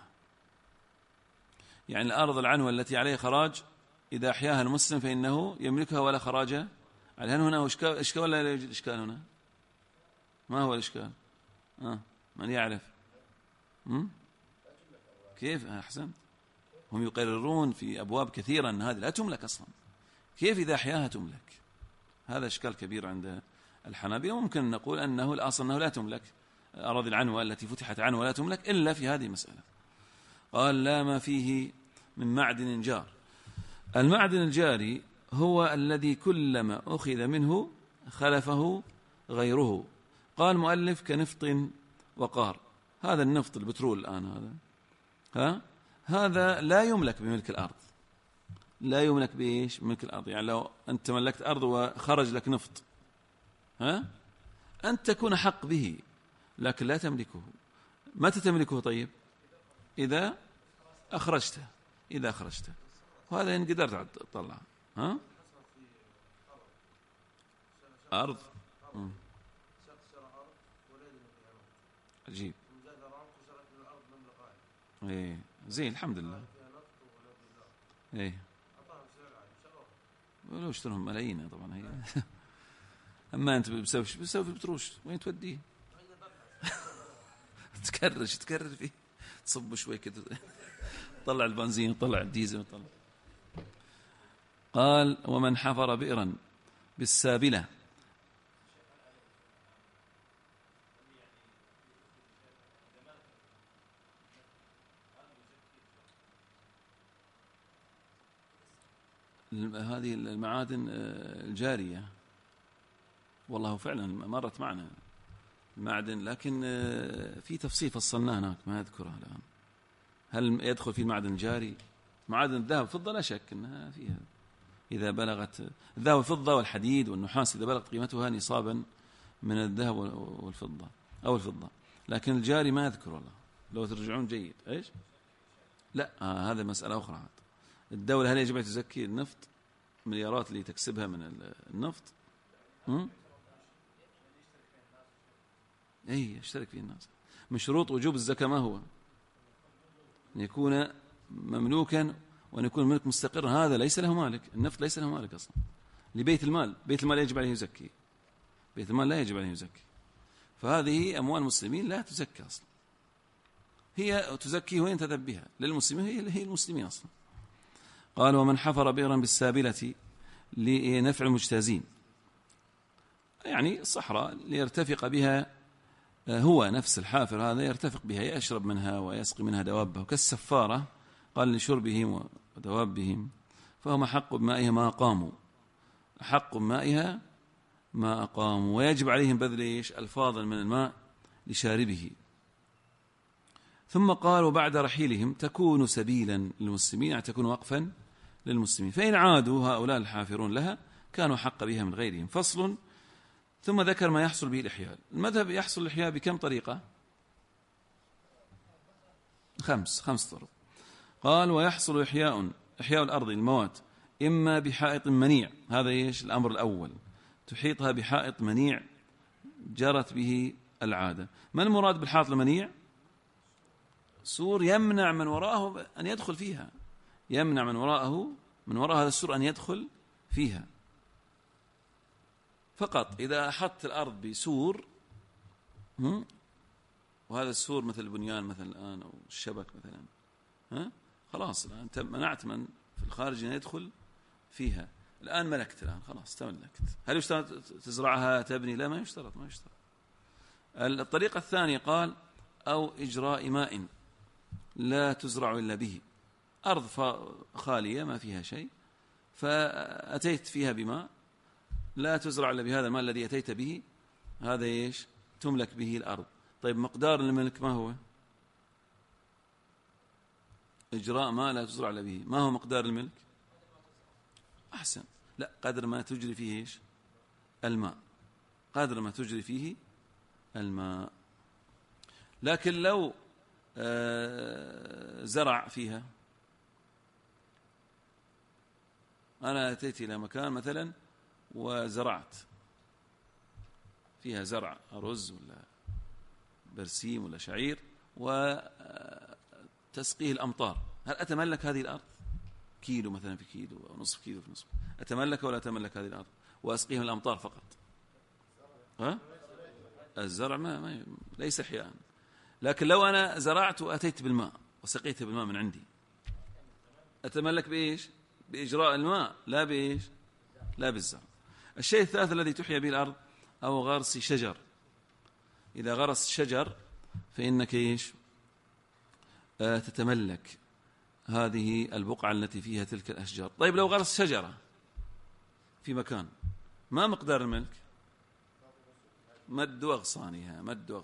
يعني الأرض العنوة التي عليها خراج إذا أحياها المسلم فإنه يملكها ولا خراج عليها. هل هنا إشكال ولا لا يوجد إشكال هنا؟ ما هو الإشكال؟ من يعرف؟ كيف؟ أحسنت. هم يقررون في أبواب كثيرة أن هذه لا تملك أصلا، كيف إذا أحياها تملك؟ هذا إشكال كبير عند الحنابلة. وممكن نقول أنه الأصل أنه لا تملك، أراضي العنوة التي فتحت عنوة لا تملك إلا في هذه المسألة. قال لا ما فيه من معدن جار. المعدن الجاري هو الذي كلما أخذ منه خلفه غيره. قال مؤلف كنفط وقار. هذا النفط البترول الآن هذا لا يملك بملك الأرض، لا يملك بإيش؟ بملك الأرض. يعني لو أنت ملكت أرض وخرج لك نفط، أنت تكون حق به لكن لا تملكه. متى تملكه؟ طيب إذا أخرجته، إذا أخرجته، وهذا إن قدرت تطلع أرض. عجيب. إيه زين الحمد لله. إيه ولو اشترهم ملايين طبعا هي. أما أنت بسوي بتروش وين توديه؟ تكرر فيه، تصب شوي كده، طلع البنزين طلع الديزل طلع. قال ومن حفر بئرا بالسابلة. هذه المعادن الجارية والله فعلا مرت معنا المعدن، لكن في تفصيل فصلناه هناك ما أذكره الآن. هل يدخل في المعدن الجاري؟ معادن الذهب والفضة لا شك أنها فيها، إذا بلغت الذهب والفضة والحديد والنحاس إذا بلغت قيمتها نصابا من الذهب والفضة أو الفضة، لكن الجاري ما أذكر والله، لو ترجعون جيد. إيش؟ لا هذا مسألة أخرى. الدولة هل يجب أن تزكي النفط؟ مليارات اللي تكسبها من النفط. أي يشترك فيه الناس. من شروط وجوب الزكاة ما هو؟ أن يكون مملوكا وأن يكون الملك مستقرا. هذا ليس له مالك، النفط ليس له مالك أصلا. لبيت المال، بيت المال يجب عليه يزكي، بيت المال لا يجب عليه يزكي. فهذه أموال المسلمين لا تزكى أصلا، هي تزكي وين تذهب بها للمسلمين، هي المسلمين أصلا. قال ومن حفر بئرا بالسابلة لنفع المجتازين، يعني الصحراء ليرتفق بها، هو نفس الحافر هذا يرتفق بها، يشرب منها ويسقي منها دوابه، كالسفارة قال لشربهم ودوابهم، فهم حق بمائها ما أقاموا، حق بمائها ما أقاموا، ويجب عليهم بذل الفاضل من الماء لشاربه. ثم قال وبعد رحيلهم تكون سبيلا للمسلمين، يعني تكون وقفا للمسلمين، فإن عادوا هؤلاء الحافرون لها كانوا حق بها من غيرهم. فصل. ثم ذكر ما يحصل به الإحياء. المذهب يحصل الإحياء بكم طريقة؟ 5 طرق. قال ويحصل إحياء الأرض الموات إما بحائط منيع، هذا الأمر الأول، تحيطها بحائط منيع جرت به العادة. ما المراد بالحائط المنيع؟ سور يمنع من وراءه أن يدخل فيها، يمنع من وراء هذا السور أن يدخل فيها. فقط إذا أحط الأرض بسور، وهذا السور مثل البنيان مثلا الآن أو الشبك مثلا، خلاص الآن أنت منعت من في الخارج أن يدخل فيها. الآن ملكت، الآن خلاص تملكت. هل يشترط تزرعها تبني؟ لا، ما يشترط. الطريقة الثانية قال أو إجراء ماء لا تزرع إلا به، أرض خالية ما فيها شيء فأتيت فيها بماء لا تزرع إلا بهذا الماء الذي أتيت به، هذا إيش؟ تملك به الأرض. طيب مقدار الملك ما هو؟ إجراء ماء لا تزرع إلا به، ما هو مقدار الملك؟ أحسن، لا، قدر ما تجري فيه إيش؟ الماء، قدر ما تجري فيه الماء. لكن لو زرع فيها، أنا أتيت إلى مكان مثلا وزرعت فيها زرع أرز ولا برسيم ولا شعير وتسقيه الأمطار، هل أتملك هذه الأرض؟ كيلو مثلا في كيلو أو نصف كيلو في نصف، أتملك ولا أتملك هذه الأرض وأسقيهم الأمطار فقط؟ الزرع ما ليس إحياء. لكن لو أنا زرعت وأتيت بالماء وسقيته بالماء من عندي، أتملك بإيش؟ بإجراء الماء، لا بإيش؟ لا بالزرع. الشيء الثالث الذي تحيا به الأرض أو غرس شجر. إذا غرس شجر فإنك إيش؟ تتملك هذه البقعة التي فيها تلك الأشجار. طيب لو غرس شجرة في مكان، ما مقدار الملك؟ مد أغصانها.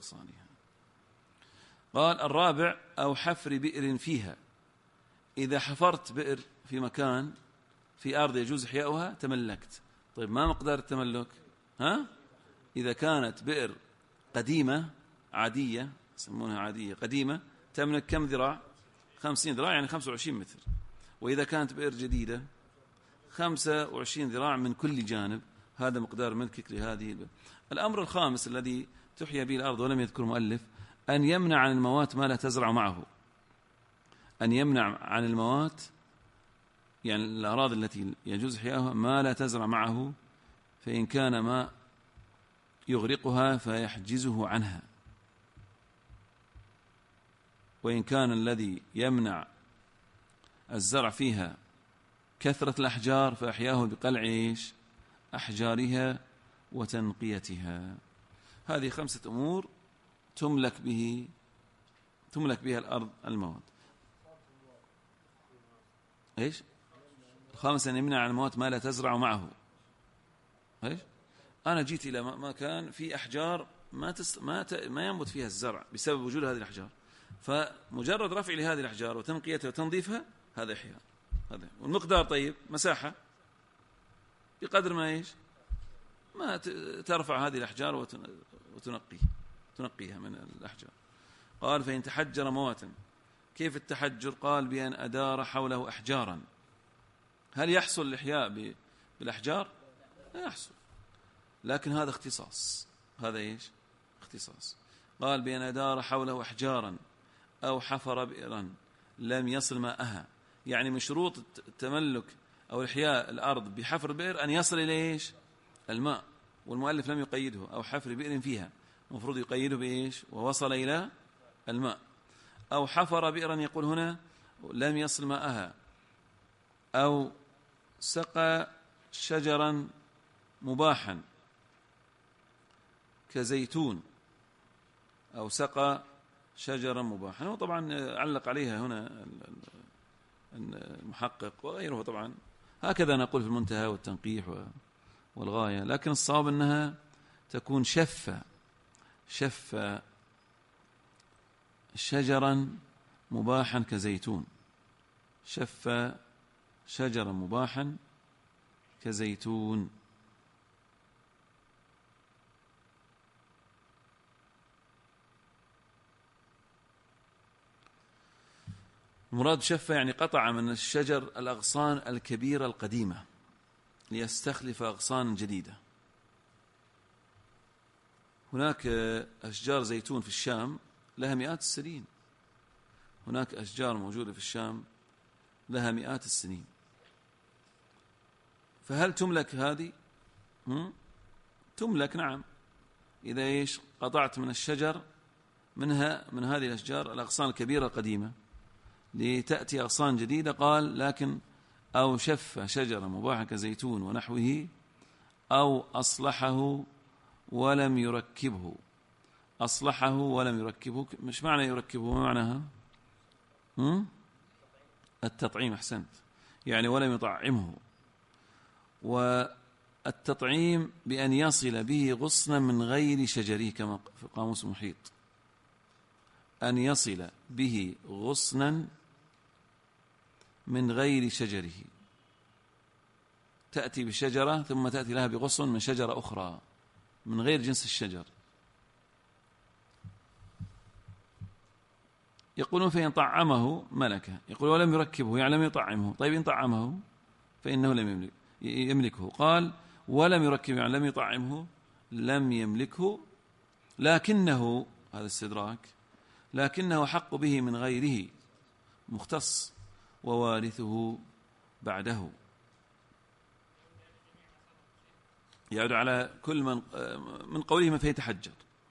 قال الرابع أو حفر بئر فيها. إذا حفرت بئر في مكان في أرض يجوز إحياؤها تملكت. طيب ما مقدار التملك؟ إذا كانت بئر قديمة عادية، يسمونها عادية قديمة، تملك كم ذراع؟ 50 ذراع، يعني 25 متر. وإذا كانت بئر جديدة 25 ذراع من كل جانب، هذا مقدار ملكك لهذه البئر. الأمر الخامس الذي تحيا به الأرض ولم يذكر المؤلف أن يمنع عن الموات ما لا تزرع معه. أن يمنع عن الموات، يعني الأراضي التي يجوز إحياؤها، ما لا تزرع معه، فإن كان ما يغرقها فيحجزه عنها، وإن كان الذي يمنع الزرع فيها كثرة الأحجار فأحياه بقلع أحجارها وتنقيتها. هذه 5 أمور تملك بها الأرض الموت. إيش؟ الخامس أن يمنع عن الموت ما لا تزرع معه. إيش؟ أنا جيت إلى مكان في أحجار ما ينبت فيها الزرع بسبب وجود هذه الأحجار، فمجرد رفع لهذه الأحجار وتنقيتها وتنظيفها هذا إحياء. هذا والمقدار. طيب مساحة بقدر ما إيش؟ ما ترفع هذه الأحجار وتنقيها من الأحجار. قال فإن تحجر مواتا. كيف التحجر؟ قال بأن أدار حوله أحجارا. هل يحصل الإحياء بالأحجار؟ لا يحصل، لكن هذا اختصاص. هذا إيش؟ اختصاص. قال بأن أدار حوله أحجارا أو حفر بئرا لم يصل ماءها. يعني من شروط التملك أو إحياء الأرض بحفر بئر أن يصل إلى إيش؟ الماء. والمؤلف لم يقيده أو حفر بئر فيها، المفروض يقيده بإيش؟ ووصل إلى الماء. أو حفر بئرا يقول هنا لم يصل ماءها. أو سقى شجرا مباحا كزيتون. أو سقى شجرا مباحا. وطبعا علق عليها هنا المحقق وغيره. طبعا هكذا نقول في المنتهى والتنقيح والغاية، لكن الصواب أنها تكون شف شجرا مباحا كزيتون. شف شجرا مباحا كزيتون. المراد شف يعني قطع من الشجر الأغصان الكبيرة القديمة ليستخلف أغصان جديدة. هناك أشجار زيتون في الشام لها مئات السنين، هناك أشجار موجودة في الشام لها مئات السنين، فهل تملك هذه؟ تملك، نعم، إذا إيش قطعت من الشجر منها، من هذه الأشجار الأغصان الكبيرة القديمة لتأتي أغصان جديدة. قال لكن أو شف شجرة مباحة كزيتون ونحوه أو أصلحه ولم يركبه. أصلحه ولم يركبه، مش معنى يركبه، ما معناها؟ التطعيم، أحسنت، يعني ولم يطعمه. والتطعيم بأن يصل به غصنا من غير شجره كما في قاموس المحيط، أن يصل به غصنا من غير شجره، تأتي بشجرة ثم تأتي لها بغصن من شجرة أخرى من غير جنس الشجر. يقولون فإن طعمه ملكه، يقول ولم يركبه يعني لم يطعمه. طيب إن طعمه فإنه لم يملكه. قال ولم يركبه يعني لم يطعمه، لم يملكه، لكنه، هذا استدراك، لكنه حق به من غيره مختص ووارثه بعده. يعود على كل من قولهم فيتحجر،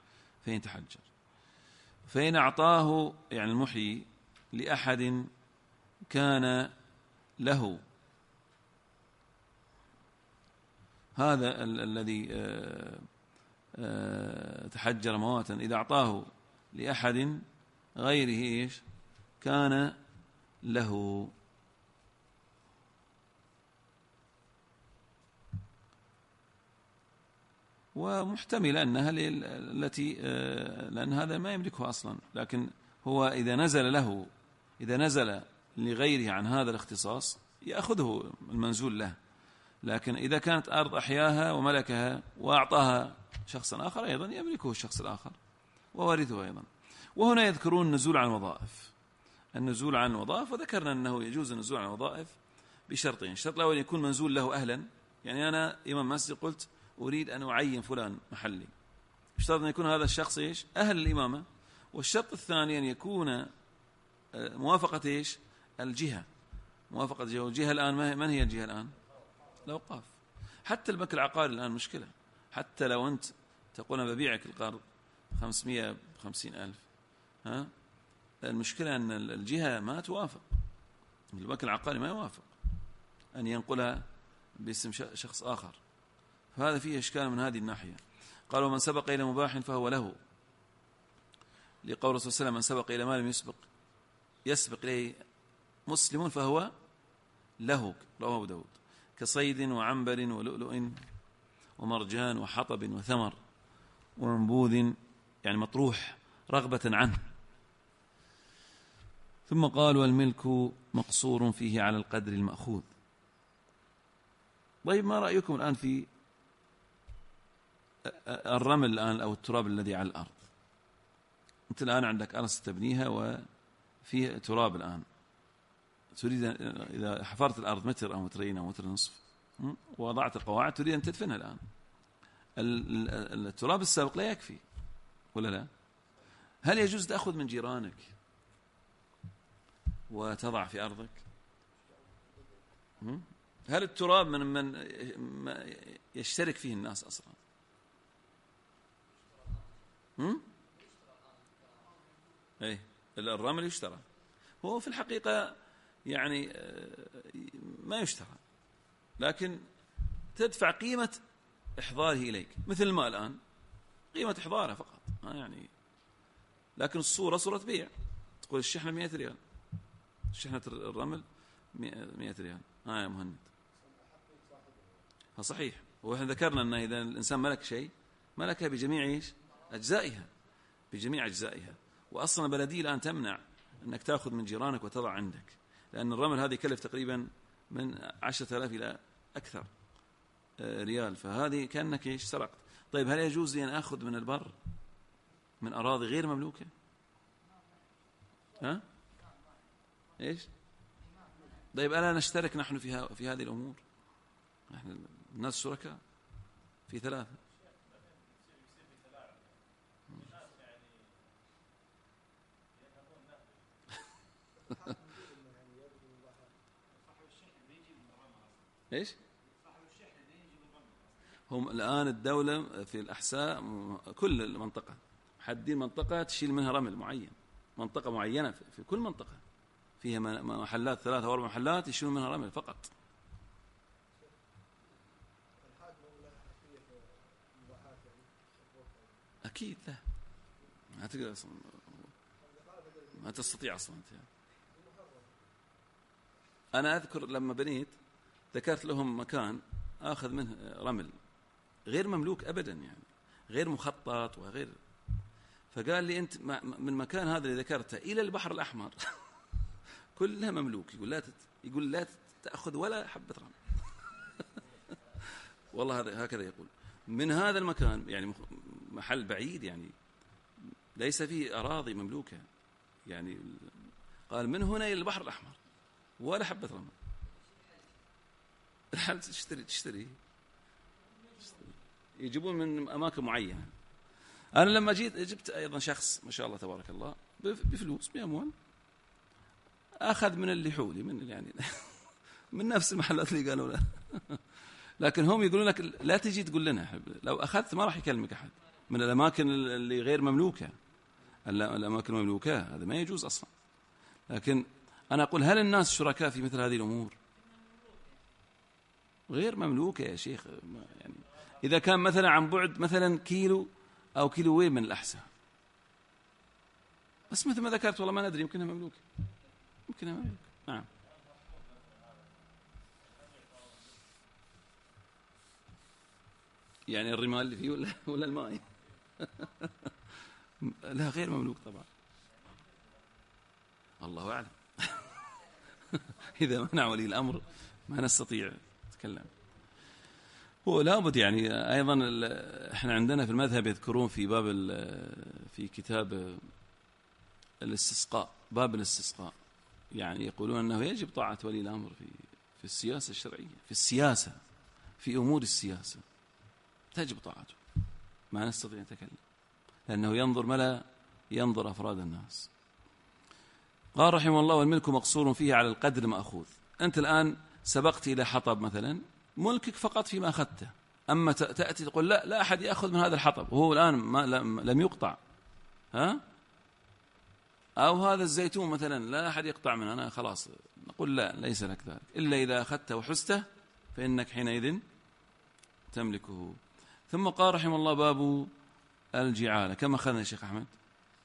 فإن أعطاه يعني المحيي لأحد كان له، هذا الذي تحجر مواتا، إذا أعطاه لأحد غيره إيش كان له. ومحتمل أنها التي لأن هذا ما يملكه أصلا، لكن هو إذا نزل لغيره عن هذا الاختصاص يأخذه المنزول له. لكن إذا كانت أرض أحياها وملكها وأعطاها شخصا آخر أيضا يملكه الشخص الآخر ووارثه أيضا. وهنا يذكرون النزول عن الوظائف، وذكرنا أنه يجوز النزول عن الوظائف بشرطين. الشرط الأول يكون منزول له أهلا، يعني أنا إمام مسجد قلت أريد أن أعين فلان محلي، اشترط أن يكون هذا الشخص إيش أهل الإمامة. والشرط الثاني أن يكون موافقة إيش الجهة، موافقة الجهة الآن من هي الجهة الآن؟ الأوقاف. حتى البنك العقاري الآن مشكلة، حتى لو أنت تقول أنا ببيعك القرض 550,000، المشكلة أن الجهة ما توافق، البنك العقاري ما يوافق أن ينقلها باسم شخص آخر، فهذا فيه إشكال من هذه الناحية. قالوا من سبق إلى مباح فهو له، لقول الرسول صلى الله عليه وسلم من سبق إلى ما لم يسبق إليه مسلم فهو له، رواه أبو داود، كصيد وعنبر ولؤلؤ ومرجان وحطب وثمر ومنبوذ يعني مطروح رغبة عنه. ثم قال والملك مقصور فيه على القدر المأخوذ. طيب ما رأيكم الآن في الرمل الآن أو التراب الذي على الأرض؟ أنت الآن عندك أرض تبنيها وفي تراب الآن، تريد إذا حفرت الأرض متر أو مترين أو متر نصف ووضعت القواعد تريد أن تدفنها الآن، التراب السابق لا يكفي ولا لا؟ هل يجوز تأخذ من جيرانك وتضع في أرضك؟ هل التراب من يشترك فيه الناس أصلا؟ أي الرمل يشترى، هو في الحقيقة يعني ما يشترى، لكن تدفع قيمة إحضاره إليك، مثل الماء الآن قيمة إحضاره فقط يعني، لكن الصورة صورة بيع، تقول الشحنة 100 ريال، شحنة الرمل 100 ريال، يا مهند صحيح. وإحنا ذكرنا أن إذا الإنسان ملك شيء ملكها بجميع أجزائها، بجميع أجزائها. وأصلا البلدية الآن تمنع أنك تأخذ من جيرانك وتضع عندك، لأن الرمل هذه يكلف تقريبا من 10,000 إلى أكثر ريال، فهذه كأنك سرقت. طيب هل يجوز لي أن أخذ من البر من أراضي غير مملوكة؟ إيش؟ طيب ألا نشترك نحن في هذه الأمور؟ نحن الناس شركاء في ثلاثة. إيش؟ هم الآن الدولة في الأحساء كل المنطقة محددين منطقة تشيل منها رمل معين، منطقة معينة في كل منطقة فيها محلات 3 أو 4 محلات يشيلون منها رمل فقط. أكيد لا، ما تقدر أصلا، ما تستطيع أصلا أنت. أنا أذكر لما بنيت ذكرت لهم مكان آخذ منه رمل غير مملوك أبدا، يعني غير مخطط وغير، فقال لي أنت من مكان هذا اللي ذكرته إلى البحر الأحمر كلها مملوك، يقول لا تأخذ ولا حبة رمل. والله هكذا يقول. من هذا المكان يعني محل بعيد، يعني ليس فيه أراضي مملوكة، يعني قال من هنا إلى البحر الأحمر ولا حبة رمل. الحال تشتري يجيبون من أماكن معينة. أنا لما جبت أيضا شخص ما شاء الله تبارك الله بفلوس بأموال، أخذ من اللي حولي من يعني من نفس المحلات اللي قالوا له. لكن هم يقولون لك لا تجي تقول لنا، لو أخذت ما راح يكلمك أحد من الأماكن اللي غير مملوكة. الأماكن المملوكة هذا ما يجوز أصلا. لكن أنا أقول هل الناس شركاء في مثل هذه الأمور؟ غير مملوكة يا شيخ. يعني إذا كان مثلا عن بعد مثلا كيلو أو كيلوين من الأحساء، بس مثل ما ذكرت والله ما ندري، يمكنها مملوكة، يمكنها مملوكة. نعم. يعني الرمال اللي فيه ولا الماء؟ لا غير مملوك طبعا، الله أعلم. إذا منع ولي الأمر ما نستطيع نتكلم. هو لابد يعني أيضا احنا عندنا في المذهب يذكرون في باب في كتاب الاستسقاء، باب الاستسقاء، يعني يقولون أنه يجب طاعة ولي الأمر في السياسة الشرعية، في السياسة، في أمور السياسة تجب طاعته، ما نستطيع نتكلم لأنه ينظر ملا ينظر أفراد الناس. قال رحمه الله: والملك مقصور فيه على القدر مأخوذ. أنت الآن سبقت إلى حطب مثلا، ملكك فقط فيما أخذته، أما تأتي تقول لا أحد يأخذ من هذا الحطب وهو الآن لم يقطع، ها؟ أو هذا الزيتون مثلا لا أحد يقطع منه، أنا خلاص نقول لا، ليس لك ذلك إلا إذا أخذته وحسته فإنك حينئذ تملكه. ثم قال رحمه الله: باب الجعالة. كم أخذنا يا شيخ أحمد؟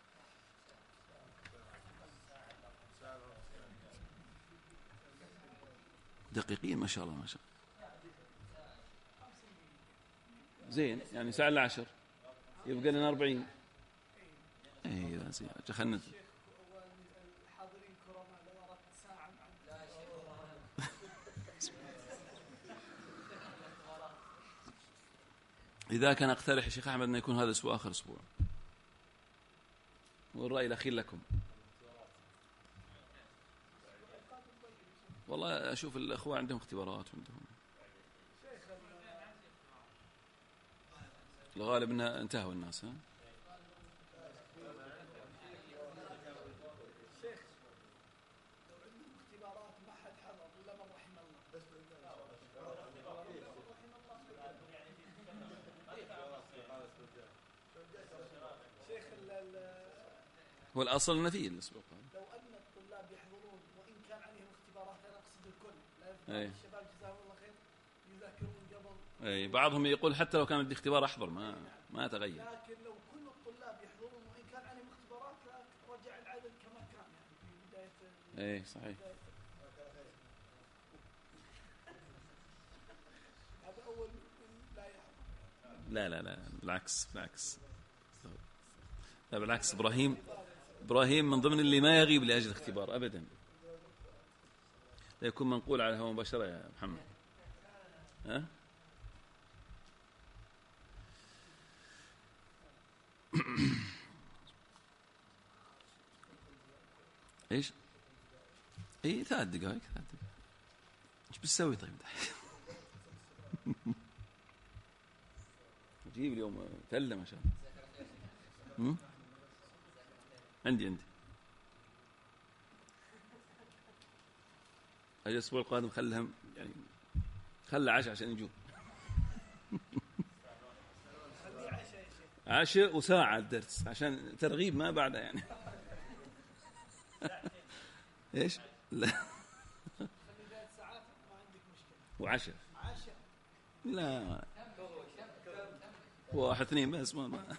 دقيقين ما شاء الله، ما شاء الله. زين، يعني ساعة إلا 10 يبقى لنا 40. اي لا زين، خلنا إذا كان أقترح يا شيخ أحمد أن يكون هذا الأسبوع آخر أسبوع، والرأي الأخير لكم. والله أشوف الأخوة عندهم اختبارات وعندهم الغالب أنها انتهوا الناس. ها؟ هو الأصل أنه فيه الأسبوع. لو أن الطلاب يحضرون وإن كان عليهم اختبارات، أنا أقصد الكل، لا الشباب جزاهم الله خير يذاكرون قبل. أي بعضهم يقول حتى لو كان بدي اختبار أحضر ما تغير. لكن لو كل الطلاب يحضرون وإن كان عليهم اختبارات رجع العدد كما كان يعني في بداية. أي صحيح. هذا أول لا يحضر. لا بالعكس. لا بالعكس، إبراهيم من ضمن اللي ما يغيب لأجل الاختبار أبدا. لا يكون منقول على الهواء مباشرة يا محمد. ها؟ ايش؟ اي 3 دقائق. ايش بتسوي طيب؟ جيب اليوم تله ما شاء الله. عندي أجل الأسبوع القادم خلهم يعني خلى عشاء عشان يجون. عشاء وساعة الدرس عشان ترغيب ما بعدها يعني. إيش؟ لا. وعشاء. لا. واحد اثنين بس ما.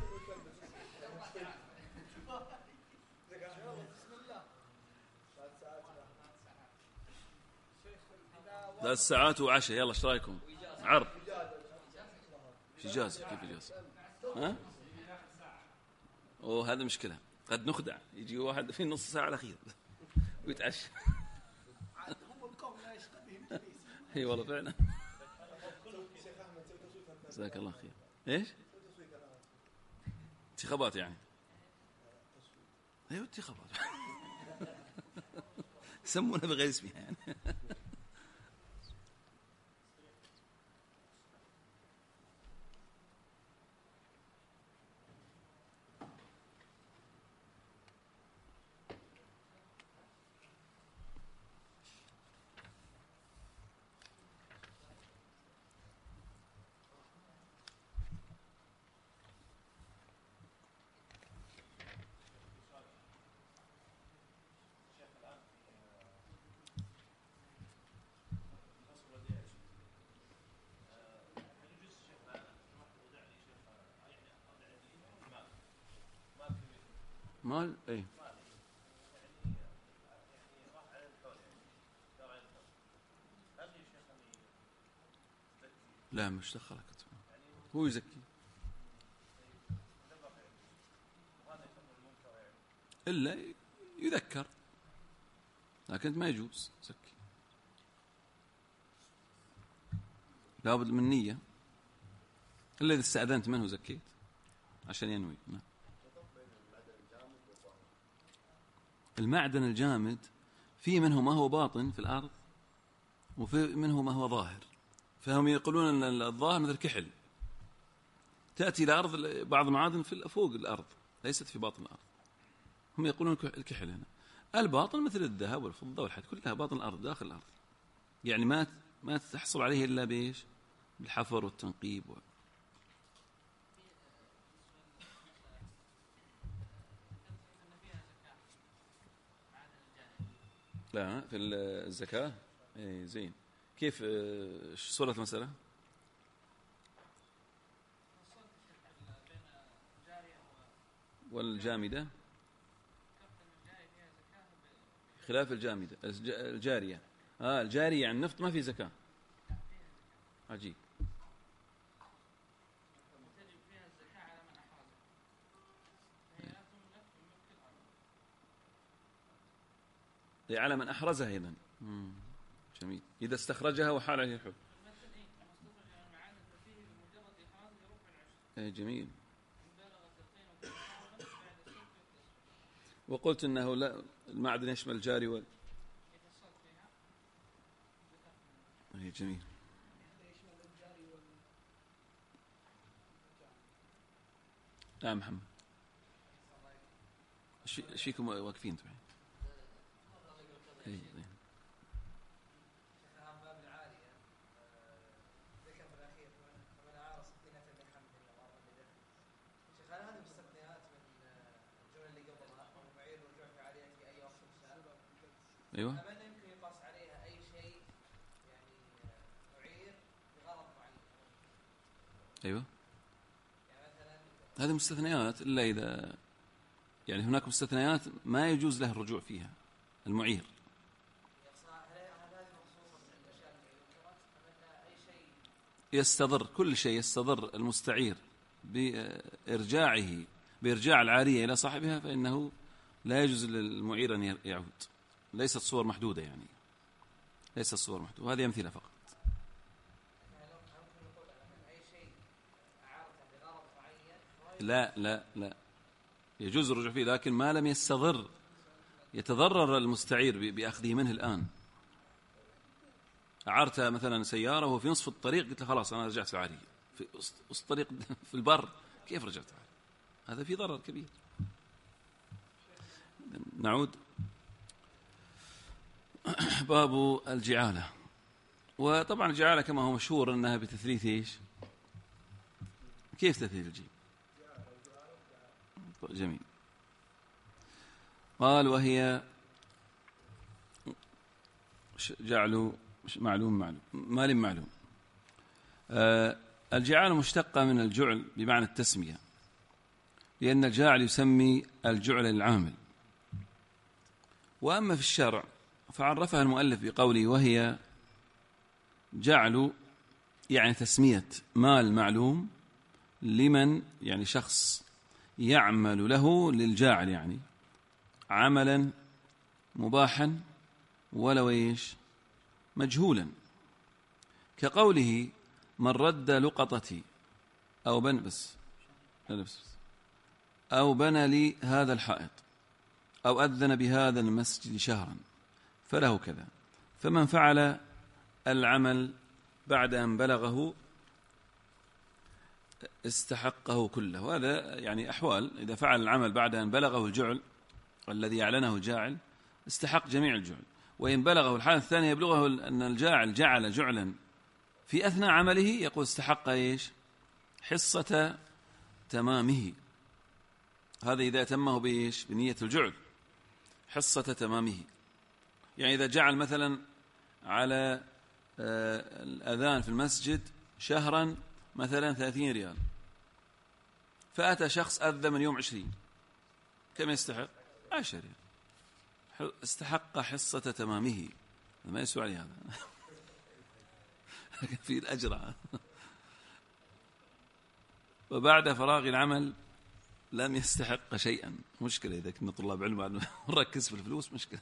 ثلاث ساعات وعشاء. يلا ايش رايكم؟ عرض إجازة. كيف إجازة؟ ها؟ أوه هذا مشكلة. قد نخدع يجي واحد في نص ساعة الأخير ويتعشى. اي والله فعلا. جزاك الله خير. ايش؟ انتخابات يعني. ايوه انتخابات. يسمونها بغير اسمها يعني. مال اي لا مش دخلك هو يزكي إلا يذكر لكن ما يجوز زكي لابد من نية إلا إذا استأذنت منه زكيت عشان ينوي. المعدن الجامد في منه ما هو باطن في الأرض وفي منه ما هو ظاهر. فهم يقولون أن الظاهر مثل كحل تأتي إلى أرض بعض المعادن في فوق الأرض ليست في باطن الأرض. هم يقولون الكحل هنا. الباطن مثل الذهب والفضة والحديد كلها باطن الأرض داخل الأرض يعني ما تحصل عليه إلا بإيش؟ بالحفر والتنقيب لا في الزكاة إيه زين. كيف صورة المسألة؟ والجامدة خلاف الجامدة الجارية. الجارية عن النفط ما في زكاة. عجيب. على من أحرزها إذن. جميل. إذا استخرجها وحال عليه الحب. جميل. وقلت أنه لا المعدن يشمل الجاري جميل. نعم محمد ايش فيكم واقفين طبعا. ايوه يمكن يقاس عليها اي شيء يعني معير بغرض معين. ايوه هذه مستثنيات الا اذا يعني هناك مستثنيات ما يجوز له الرجوع فيها. المعير يستضر كل شيء يستضر المستعير بإرجاع العارية إلى صاحبها فإنه لا يجوز للمعير أن يعود. ليست صور محدودة يعني ليست صور محدودة وهذه أمثلة فقط. لا يجوز الرجوع فيه لكن ما لم يتضرر المستعير بأخذه منه الآن. أعرت مثلا سيارة وهو في نصف الطريق قلت له خلاص أنا رجعت العارية في وسط الطريق في البر كيف رجعت العارية؟ هذا في ضرر كبير. نعود باب الجعالة. وطبعا الجعالة كما هو مشهور أنها بتثليث إيش؟ كيف تثليث الجيم؟ جميل. قال وهي جعل معلوم مال معلوم. الجعالة مشتقة من الجعل بمعنى التسمية، لأن الجاعل يسمي الجعل العامل. وأما في الشرع فعرفها المؤلف بقوله وهي جعل، يعني تسمية مال معلوم لمن، يعني شخص يعمل له للجاعل، يعني عملا مباحا ولو إيش مجهولا، كقوله من رد لقطتي أو أو بنى لي هذا الحائط أو أذن بهذا المسجد شهرا فله كذا. فمن فعل العمل بعد أن بلغه استحقه كله. وهذا يعني أحوال، إذا فعل العمل بعد أن بلغه الجعل الذي أعلنه الجاعل استحق جميع الجعل، وإن بلغه الحالة الثانية يبلغه أن الجاعل جعل جعلا في أثناء عمله يقول استحق إيش؟ حصة تمامه. هذا إذا تمه بإيش؟ بنية الجعل، حصة تمامه. يعني إذا جعل مثلا على الأذان في المسجد شهرا مثلا 30 ريال، فأتى شخص أذى من يوم 20، كم يستحق؟ 10 ريال، استحق حصة تمامه. ما يسوى عليه هذا في الأجر. وبعد فراغ العمل لم يستحق شيئا. مشكلة إذا كنا طلاب علم نركز في الفلوس، مشكلة.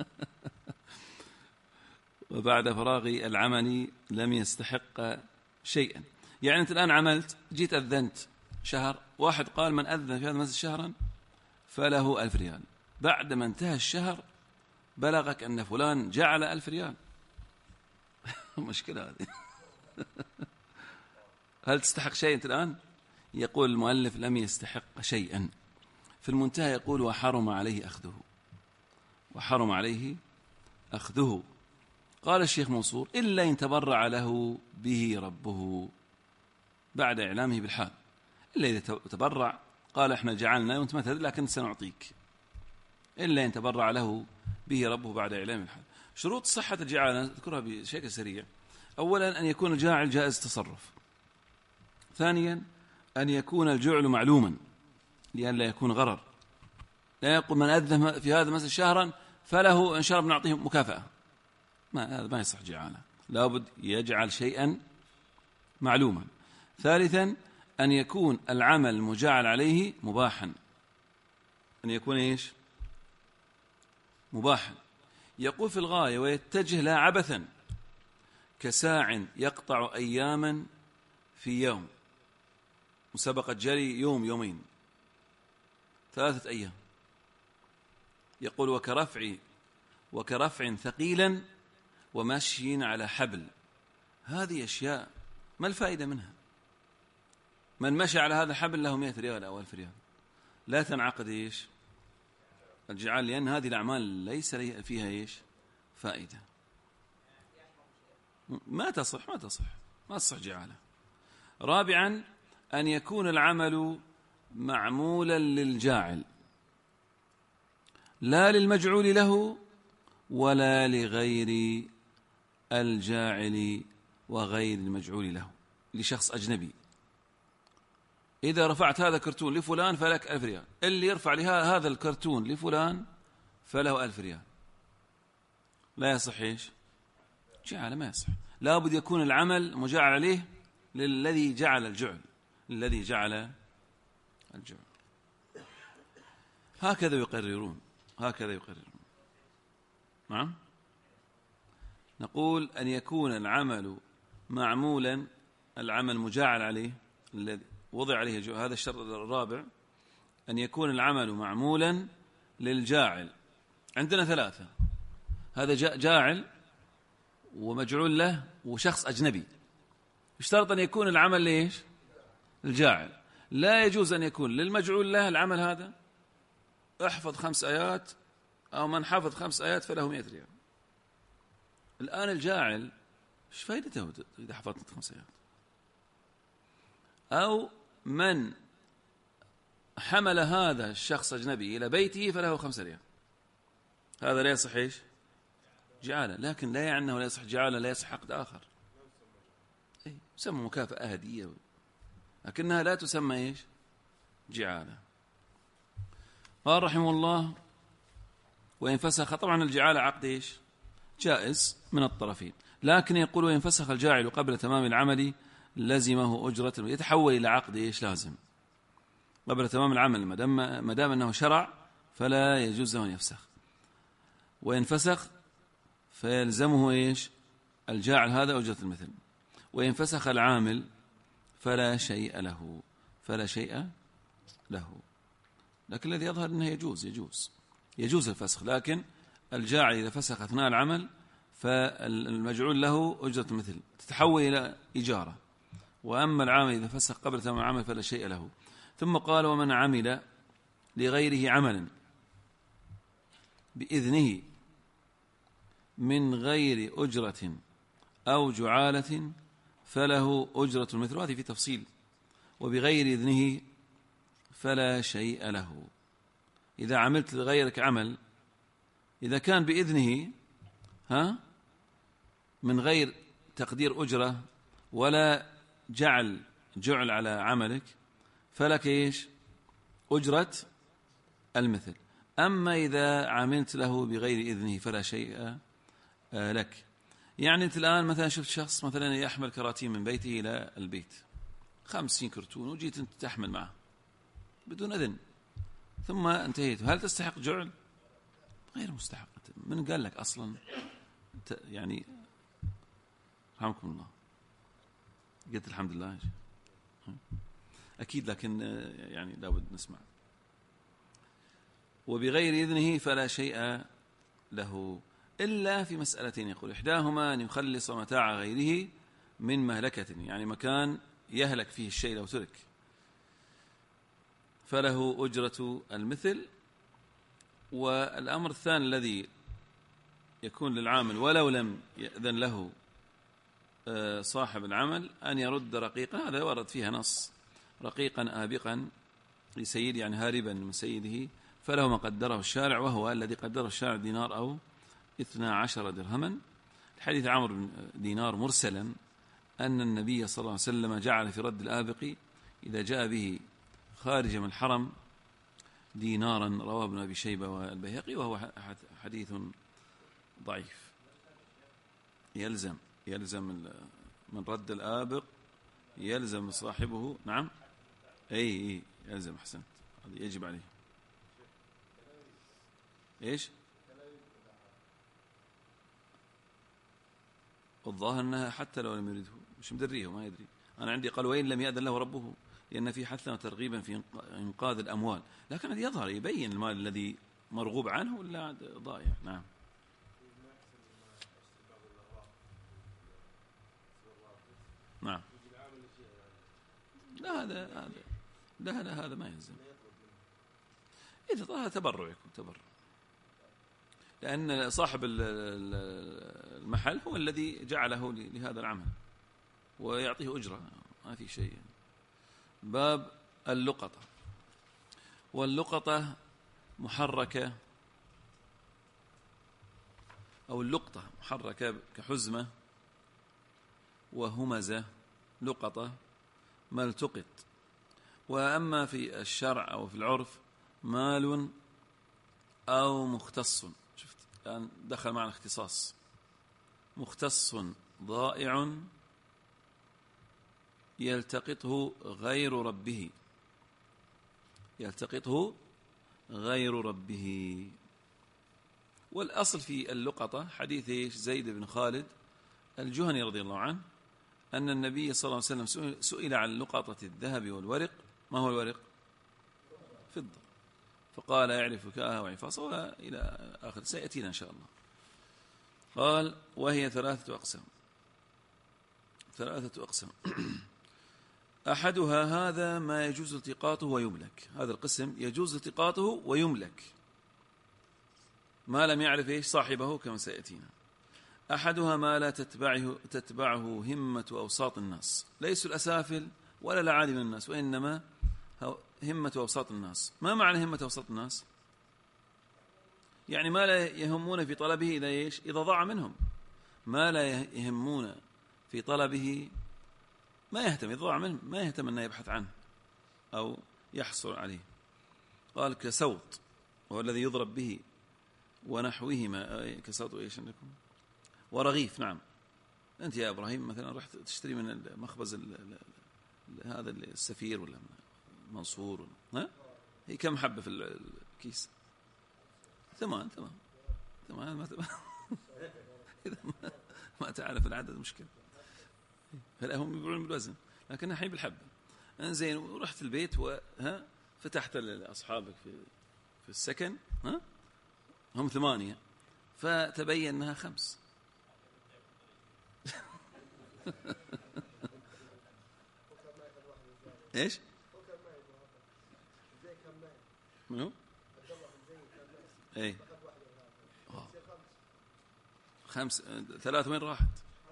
وبعد فراغ العمل لم يستحق شيئا. يعني أنت الآن عملت، جيت أذنت شهر، واحد قال من أذن في هذا المسجد شهرا فله 1000 ريال. بعد ما انتهى الشهر بلغك أن فلان جعل 1000 ريال. مشكلة هذه. هل تستحق شيء أنت الآن؟ يقول المؤلف لم يستحق شيئا. في المنتهى يقول وحرم عليه أخذه، وحرم عليه أخذه. قال الشيخ منصور إلا إن تبرع له به ربه بعد إعلامه بالحال. إلا إذا تبرع قال إحنا جعلنا وأنت مثل لكن سنعطيك، إلا إن تبرع له به ربه بعد إعلامه بالحال. شروط صحة الجعالة نذكرها بشكل سريع. أولا أن يكون الجاعل جائز تصرف. ثانيا أن يكون الجعل معلوما لأن لا يكون غرر. لا يقول من أذن في هذا مثل شهرا فله إن شاء الله بنعطيه مكافأة. هذا ما يصح جعالة، لابد يجعل شيئا معلوما. ثالثا أن يكون العمل المجعل عليه مباحا، أن يكون إيش؟ مباحا. يقول في الغاية ويتجه لا عبثا، كساع يقطع أياما في يوم، مسابقة جري يوم يومين 3 أيام. يقول وكرفع ثقيلا ومشي على حبل. هذه أشياء ما الفائدة منها؟ من مشى على هذا الحبل له 100 ريال أو 1000 ريال. لا تنعقد إيش؟ الجعال، لأن هذه الأعمال ليس فيها إيش؟ فائدة. ما تصح جعالة. رابعا أن يكون العمل معمولا للجاعل لا للمجعول له ولا لغير الجاعل وغير المجعول له، لشخص أجنبي. إذا رفعت هذا الكرتون لفلان فلك 1000 ريال، اللي يرفع هذا الكرتون لفلان فله 1000 ريال. لا يصح إيش؟ جعل، ما يصح. لابد يكون العمل مجعل عليه للذي جعل الجعل، الذي جعل الجعل. هكذا يقررون. نعم. نقول أن يكون العمل معمولا، العمل مجعل عليه الذي وضع عليه هذا الشرط الرابع، أن يكون العمل معمولا للجاعل. عندنا 3، هذا جاعل ومجعول له وشخص أجنبي. اشترط أن يكون العمل ليش؟ الجاعل. لا يجوز أن يكون للمجعول له العمل هذا احفظ 5 آيات، أو من حفظ 5 آيات فله 100 ريال. الآن الجاعل ايش فائدته إذا حفظت 5 آيات؟ أو من حمل هذا الشخص أجنبي إلى بيته فله 5 ريال، هذا لا يصح إيش؟ جعالة، لكن لا يعني أنه لا يصح جعالة لا يصح عقد آخر. يسمى مكافأة هدية، لكنها لا تسمى إيش؟ جعالة. قال رحمه الله: وإن فسخ، طبعا الجعالة عقد إيش؟ جائز من الطرفين، لكن يقول: وإن فسخ الجاعل قبل تمام العمل لزمه أجرة، يتحول إلى عقد إيش؟ لازم قبل تمام العمل، ما دام أنه شرع فلا يجوز له أن يفسخ. وإن فسخ فيلزمه إيش؟ الجاعل هذا أجرة المثل. وإن فسخ العامل فلا شيء له، فلا شيء له. لكن الذي يظهر أنه يجوز الفسخ، لكن الجاعل إذا فسخ أثناء العمل فالمجعول له أجرة المثل تتحول إلى إجارة. وأما العامل إذا فسخ قبل تمام العمل فلا شيء له. ثم قال: ومن عمل لغيره عملا بإذنه من غير أجرة أو جعالة فله أجرة المثل. هذه في تفصيل. وبغير إذنه فلا شيء له. إذا عملت لغيرك عمل، إذا كان بإذنه من غير تقدير أجرة ولا جعل على عملك فلك إيش؟ أجرة المثل. أما إذا عملت له بغير إذنه فلا شيء لك. يعني أنت الآن مثلا شفت شخص مثلا يحمل كراتين من بيته إلى البيت 50 كرتون، وجيت أنت تحمل معه بدون إذن ثم انتهيت، هل تستحق جعل؟ غير مستحق. من قال لك أصلا؟ يعني رحمكم الله. قلت الحمد لله أكيد، لكن يعني لابد نسمع. وبغير إذنه فلا شيء له إلا في مسألتين، يقول: إحداهما أن يخلص متاع غيره من مهلكة، يعني مكان يهلك فيه الشيء لو ترك، فله أجرة المثل. والأمر الثاني الذي يكون للعامل ولو لم يأذن له صاحب العمل أن يرد رقيقا، هذا ورد فيها نص: رقيقا آبقا لسيد، يعني هاربا من سيده، فله ما قدره الشارع، وهو الذي قدره الشارع دينار أو 12 درهما. الحديث عمرو بن دينار مرسلا أن النبي صلى الله عليه وسلم جعل في رد الآبق إذا جاء به خارج من الحرم دينارا، رواه ابن أبي شيبة والبيهقي، وهو حديث ضعيف. يلزم من رد الآبق يلزم صاحبه. نعم، أي يلزم. أحسنت، هذا يجب عليه. إيش؟ الظاهر أنها حتى لو لم يريده، مش مدريه، ما يدري. أنا عندي قال: وإن لم يأذن له ربه، لأن في حثا وترغيبا في إنقاذ الأموال، لكن الذي يظهر يبين المال الذي مرغوب عنه ولا ضائع. نعم. نعم. لا هذا ما يلزم. إذا ظهر تبرع يكون تبرع، لأن صاحب المحل هو الذي جعله لهذا العمل ويعطيه أجرة، ما في شيء. باب اللقطة. واللقطة محركة، أو اللقطة محركة كحزمة وهمزة. لقطة ما التقط. وأما في الشرع أو في العرف مال أو مختص. شفت الآن دخل معنا اختصاص. مختص ضائع يلتقطه غير ربه، والأصل في اللقطة حديث زيد بن خالد الجهني رضي الله عنه أن النبي صلى الله عليه وسلم سئل عن لقطة الذهب والورق. ما هو الورق؟ فضة. فقال: يعرف كاها وعفاصة، وإلى آخر، سيأتينا إن شاء الله. قال: وهي 3 أقسام. أحدها هذا ما يجوز التقاطه ويملك. هذا القسم يجوز التقاطه ويملك ما لم يعرف صاحبه كما سيأتينا. أحدها ما لا تتبعه همة أوساط الناس، ليسوا الأسافل ولا العادي من الناس، وإنما همة أوساط الناس. ما معنى همة أوساط الناس؟ يعني ما لا يهمون في طلبه إذا ضاع منهم، ما لا يهمون في طلبه، ما يهتم إذا ضاع منهم، ما يهتم أنه يبحث عنه أو يحصل عليه. قال كسوط وهو الذي يضرب به ونحوهما، كسوط إيش عندكم؟ ورغيف. نعم، أنت يا إبراهيم مثلا رحت تشتري من المخبز هذا السفير ولا منصور، ها؟ هي كم حبة في الكيس؟ 8. إذا ما تعرف العدد مشكلة، هم يبيعون بالوزن لكن الحين بالحبة. زين، ورحت البيت فتحت لأصحابك في السكن، هم 8 فتبين أنها 5. إيش؟ منو؟ إيه 5 3 وين راحت؟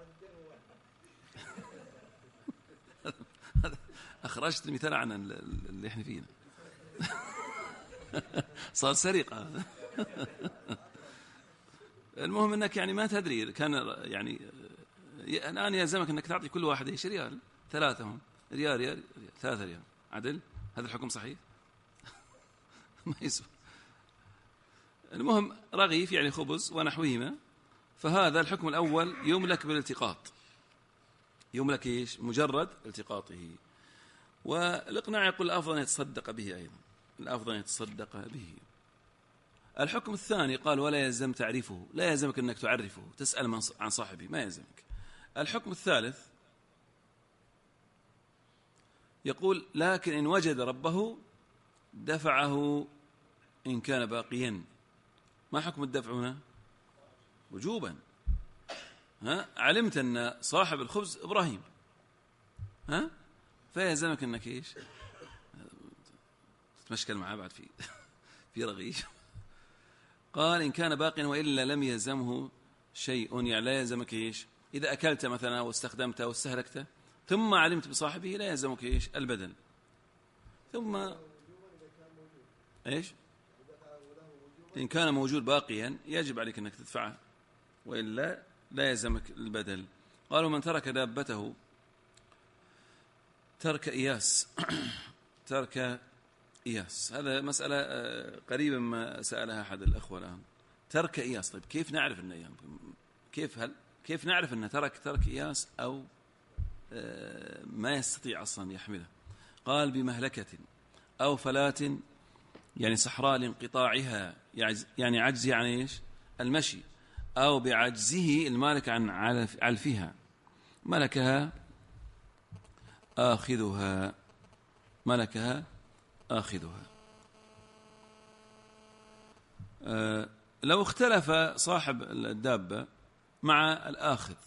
أخرجت المثال عن اللي إحنا فينا. صار سرقة. المهم أنك يعني ما تدري، كان يعني الآن يلزمك أنك تعطي كل واحد إيش؟ ريال. 3 هم ريال 3 ريال. عدل؟ هذا الحكم صحيح؟ ما يسوى. المهم رغيف يعني خبز ونحوهما. فهذا الحكم الأول يملك بالالتقاط، يملك إيش؟ مجرد التقاطه. والإقناع يقول الأفضل أن يتصدق به أيضا، الأفضل أن يتصدق به. الحكم الثاني قال ولا يلزم تعريفه، لا يلزمك أنك تعرفه تسأل عن صاحبه، ما يلزمك. الحكم الثالث يقول لكن إن وجد ربه دفعه إن كان باقيا. ما حكم الدفع هنا؟ وجوبا. علمت أن صاحب الخبز إبراهيم، فيلزمك أنك إيش؟ تتمشكل معاه بعد في رغيف. قال إن كان باقيا وإلا لم يلزمه شيء، يعني لا يلزمك إيش؟ إذا أكلت مثلا واستخدمته واستهلكته ثم علمت بصاحبه لا يلزمك إيش؟ البدل. ثم إيش؟ إن كان موجود باقيا يجب عليك أنك تدفعه، وإلا لا يلزمك البدل. قالوا من ترك دابته ترك إياس. ترك إياس، هذا مسألة قريبا ما سألها أحد الأخوة الآن. ترك إياس، طيب كيف نعرف أنه كيف نعرف أنه ترك إياس أو ما يستطيع أصلا يحمله؟ قال بمهلكة أو فلاة، يعني صحراء لانقطاعها، يعني عجز يعني إيش؟ المشي، أو بعجزه المالك عن علفها ملكها آخذها، ملكها آخذها. لو اختلف صاحب الدابة مع الآخذ،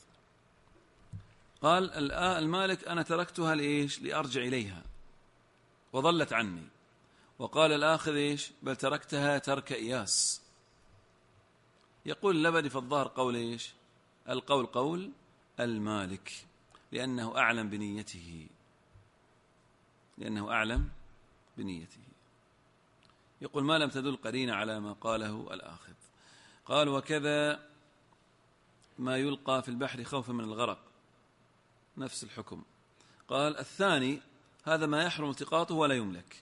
قال المالك أنا تركتها لإيش؟ لأرجع إليها وظلت عني، وقال الآخذ إيش؟ بل تركتها ترك إياس. يقول اللبني في الظاهر قول إيش؟ القول قول المالك، لأنه أعلم بنيته، يقول ما لم تدل قرينة على ما قاله الآخذ. قال وكذا ما يلقى في البحر خوفا من الغرق، نفس الحكم. قال الثاني هذا ما يحرم التقاطه ولا يملك،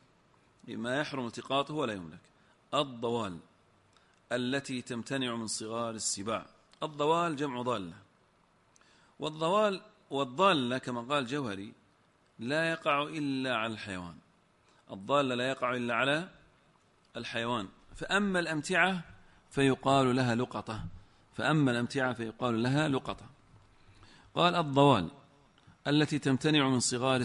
الضوال التي تمتنع من صغار السباع. الضوال جمع ضالة، والضالة كما قال الجوهري لا يقع إلا على الحيوان، الضالة لا يقع إلا على الحيوان. فأما الأمتعة فيقال لها لقطة. قال الضوال التي تمتنع من صغار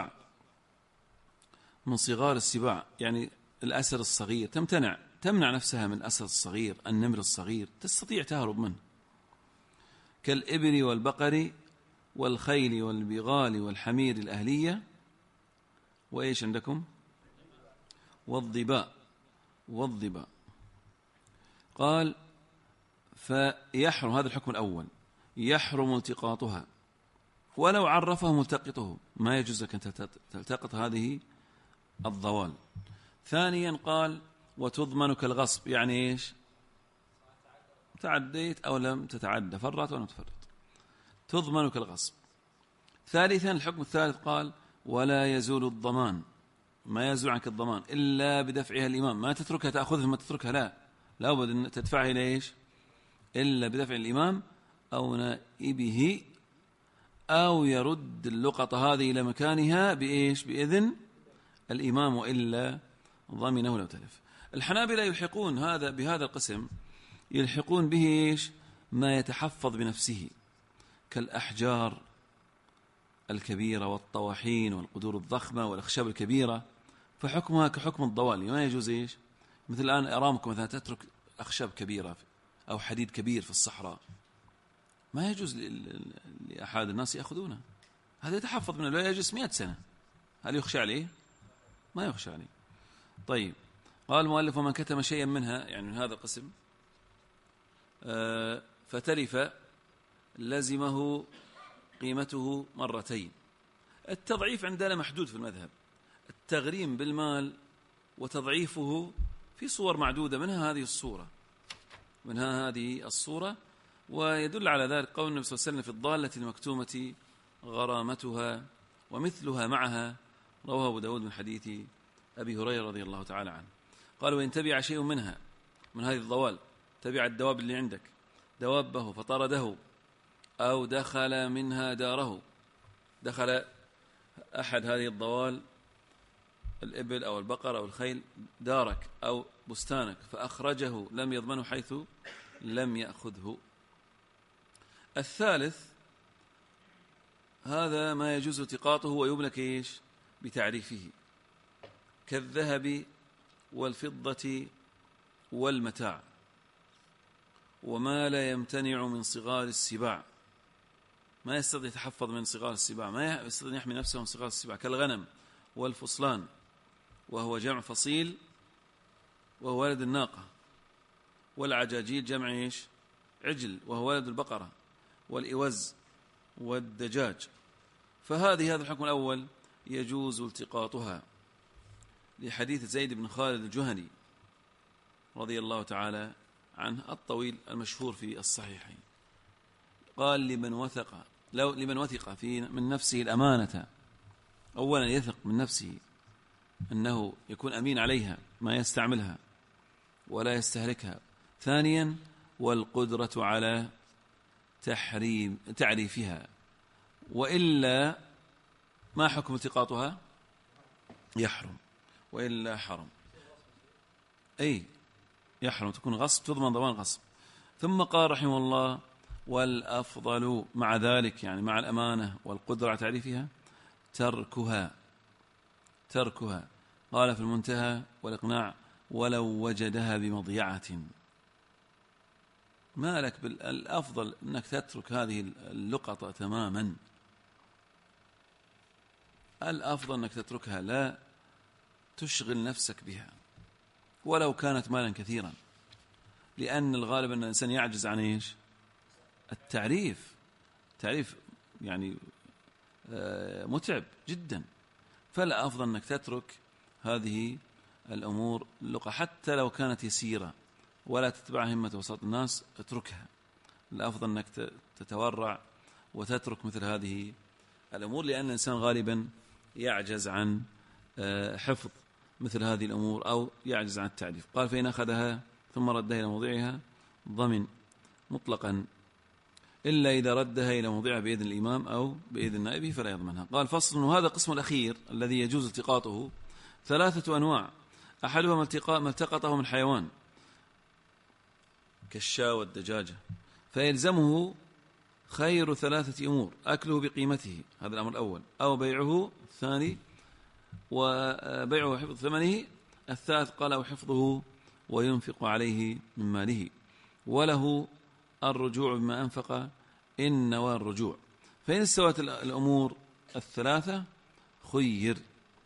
السباع، يعني الأسد الصغير، تمنع نفسها من الأسد الصغير، النمر الصغير، تستطيع تهرب منه، كالإبل والبقر والخيل والبغال والحمير الأهلية، وإيش عندكم؟ والضباء. قال فيحرم، هذا الحكم الأول، يحرم التقاطها ولو عرفه ملتقطه، ما يجوز لك أن تلتقط هذه الضوال. ثانيا قال وتضمنك الغصب، يعني إيش؟ تعديت أو لم تتعدى، فرط أو لم تفرط، تضمنك الغصب. ثالثا الحكم الثالث قال ولا يزول الضمان، ما يزول عنك الضمان إلا بدفعها الإمام، ما تتركها تأخذها ثم تتركها، لا بد أن تدفعها إلى إيش؟ إلا بدفع الإمام أو نائبه، أو يرد اللقطة هذه إلى مكانها بإيش؟ بإذن الإمام، وإلا ضمنه لو تلف. الحنابلة يلحقون هذا بهذا القسم، يلحقون به إيش؟ ما يتحفظ بنفسه كالأحجار الكبيرة والطواحين والقدور الضخمة والأخشاب الكبيرة، فحكمها كحكم الضوال، ما يجوز إيش؟ مثل الآن أرامكم مثلا تترك أخشاب كبيرة أو حديد كبير في الصحراء، ما يجوز لأحد الناس يأخذونه، هذا يتحفظ منه، لا يجلس 100 سنة، هل يخشى عليه؟ ما يخشى عليه. طيب قال المؤلف ومن كتم شيئا منها، يعني من هذا القسم، فتلف لزمه قيمته مرتين. التضعيف عندنا محدود في المذهب، التغريم بالمال وتضعيفه في صور معدودة، منها هذه الصورة، ويدل على ذلك قول النبي صلى الله عليه وسلم في الضالة المكتومة غرامتها ومثلها معها، رواه أبو داود من حديث أبي هريرة رضي الله تعالى عنه. قال وإن تبع شيء منها من هذه الضوال، تبع الدواب اللي عندك دوابه فطرده، أو دخل منها داره، دخل أحد هذه الضوال الإبل أو البقر أو الخيل دارك أو بستانك فأخرجه لم يضمنه حيث لم يأخذه. الثالث هذا ما يجوز التقاطه ويملك إيش؟ بتعريفه، كالذهب والفضة والمتاع، وما لا يمتنع من صغار السباع، ما يستطيع يتحفظ من صغار السباع، ما يستطيع يحمي نفسه من صغار السباع، كالغنم والفصلان، وهو جمع فصيل وهو ولد الناقة، والعجاجيل جمع إيش؟ عجل وهو ولد البقرة، والإوز والدجاج. فهذا الحكم الأول يجوز التقاطها لحديث زيد بن خالد الجهني رضي الله تعالى عنه الطويل المشهور في الصحيحين، قال لمن وثق من نفسه الأمانة، أولا يثق من نفسه أنه يكون أمين عليها ما يستعملها ولا يستهلكها، ثانيا والقدرة على تعريفها، وإلا ما حكم التقاطها؟ يحرم، وإلا حرم، أي يحرم، تكون غصب، تضمن ضمان غصب. ثم قال رحمه الله والأفضل مع ذلك، يعني مع الأمانة والقدرة على تعريفها، تركها. قال في المنتهى والإقناع ولو وجدها بمضيعة، ما لك الأفضل أنك تترك هذه اللقطة تماما، الأفضل أنك تتركها، لا تشغل نفسك بها ولو كانت مالا كثيرا، لأن الغالب أن الإنسان يعجز عن إيش؟ التعريف يعني متعب جدا، فلا أفضل أنك تترك هذه الأمور اللقطة حتى لو كانت يسيرة، ولا تتبع همة وسط الناس، اتركها، الأفضل أنك تتورع وتترك مثل هذه الأمور، لأن الإنسان غالبا يعجز عن حفظ مثل هذه الأمور أو يعجز عن التعريف. قال فإن أخذها ثم ردها إلى موضعها ضمن مطلقا، إلا إذا ردها إلى موضعها بإذن الإمام أو بإذن نائبه فلا يضمنها. قال فصل، وهذا القسم الأخير الذي يجوز التقاطه 3 أنواع، أحدها ما التقطه من حيوان كالشاة والدجاجة، فيلزمه خير 3 أمور: أكله بقيمته، هذا الأمر الأول، أو بيعه، الثاني وبيعه وحفظ ثمنه، الثالث قال أو حفظه وينفق عليه من ماله، وله الرجوع بما أنفق إن نوى الرجوع. فإن استوت الأمور 3 خير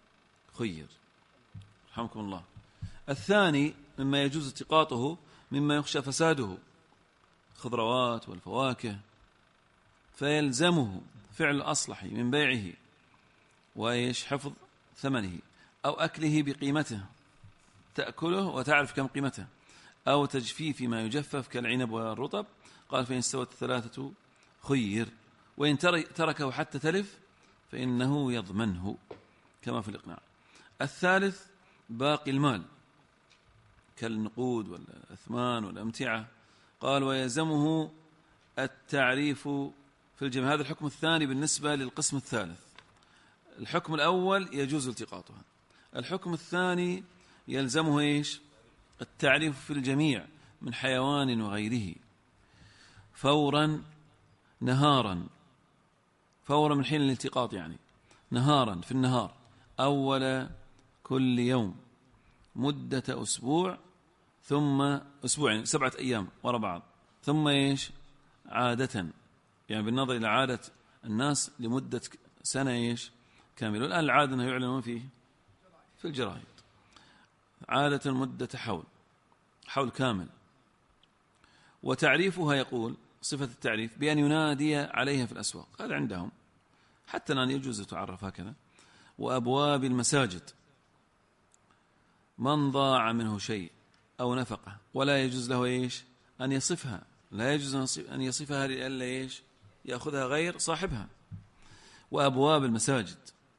رحمكم الله. الثاني مما يجوز التقاطه مما يخشى فساده، خضروات والفواكه فيلزمه فعل الأصلح من بيعه وإيش حفظ ثمنه، أو أكله بقيمته تأكله وتعرف كم قيمته، أو تجفيف ما يجفف كالعنب والرطب. قال فإن استوت الثلاثة خير، وإن تركه حتى تلف فإنه يضمنه كما في الإقناع. الثالث باقي المال كالنقود والأثمان والأمتعة. قال ويلزمه التعريف في الجميع. هذا الحكم الثاني بالنسبة للقسم الثالث. الحكم الأول يجوز التقاطها، الحكم الثاني يلزمه إيش؟ التعريف في الجميع من حيوان وغيره فورا نهارا، فورا من حين الالتقاط يعني نهارا في النهار، أول كل يوم مدة أسبوع، ثم أسبوعين 7 أيام وراء بعض، ثم إيش؟ عادة، يعني بالنظر إلى عادة الناس لمدة سنة إيش؟ كاملة. الآن العادة أنه يعلنون فيه في الجرائد عادة مدة حول كامل. وتعريفها يقول صفة التعريف بأن ينادي عليها في الأسواق، هذا عندهم حتى الآن يجوز تعرف هكذا. وأبواب المساجد من ضاع منه شيء أو نفقه ولا يجوز له إيش؟ أن يصفها، لا يجوز أن يصفها لألا إيش؟ يأخذها غير صاحبها. وأبواب المساجد.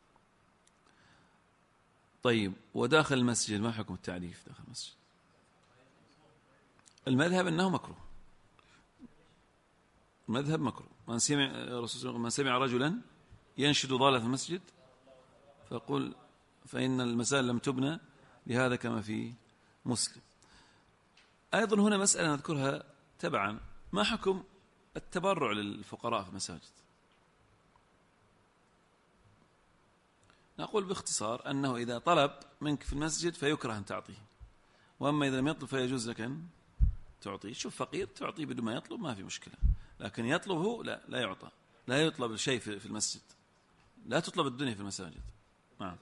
طيب وداخل المسجد ما حكم التعريف داخل المسجد؟ المذهب أنه مكروه، المذهب مكروه. من سمع رجلا ينشد ضالة في المسجد فقل فإن المساجد لم تبنى لهذا كما في مسلم. أيضا هنا مسألة نذكرها تبعا، ما حكم التبرع للفقراء في المساجد؟ نقول باختصار أنه إذا طلب منك في المسجد فيكره أن تعطيه، وأما إذا لم يطلب فيجوز لك أن تعطيه. شوف فقير تعطيه بدون ما يطلب ما في مشكلة، لكن يطلبه لا يعطى، لا يطلب الشيء في المسجد، لا تطلب الدنيا في المساجد. نعم.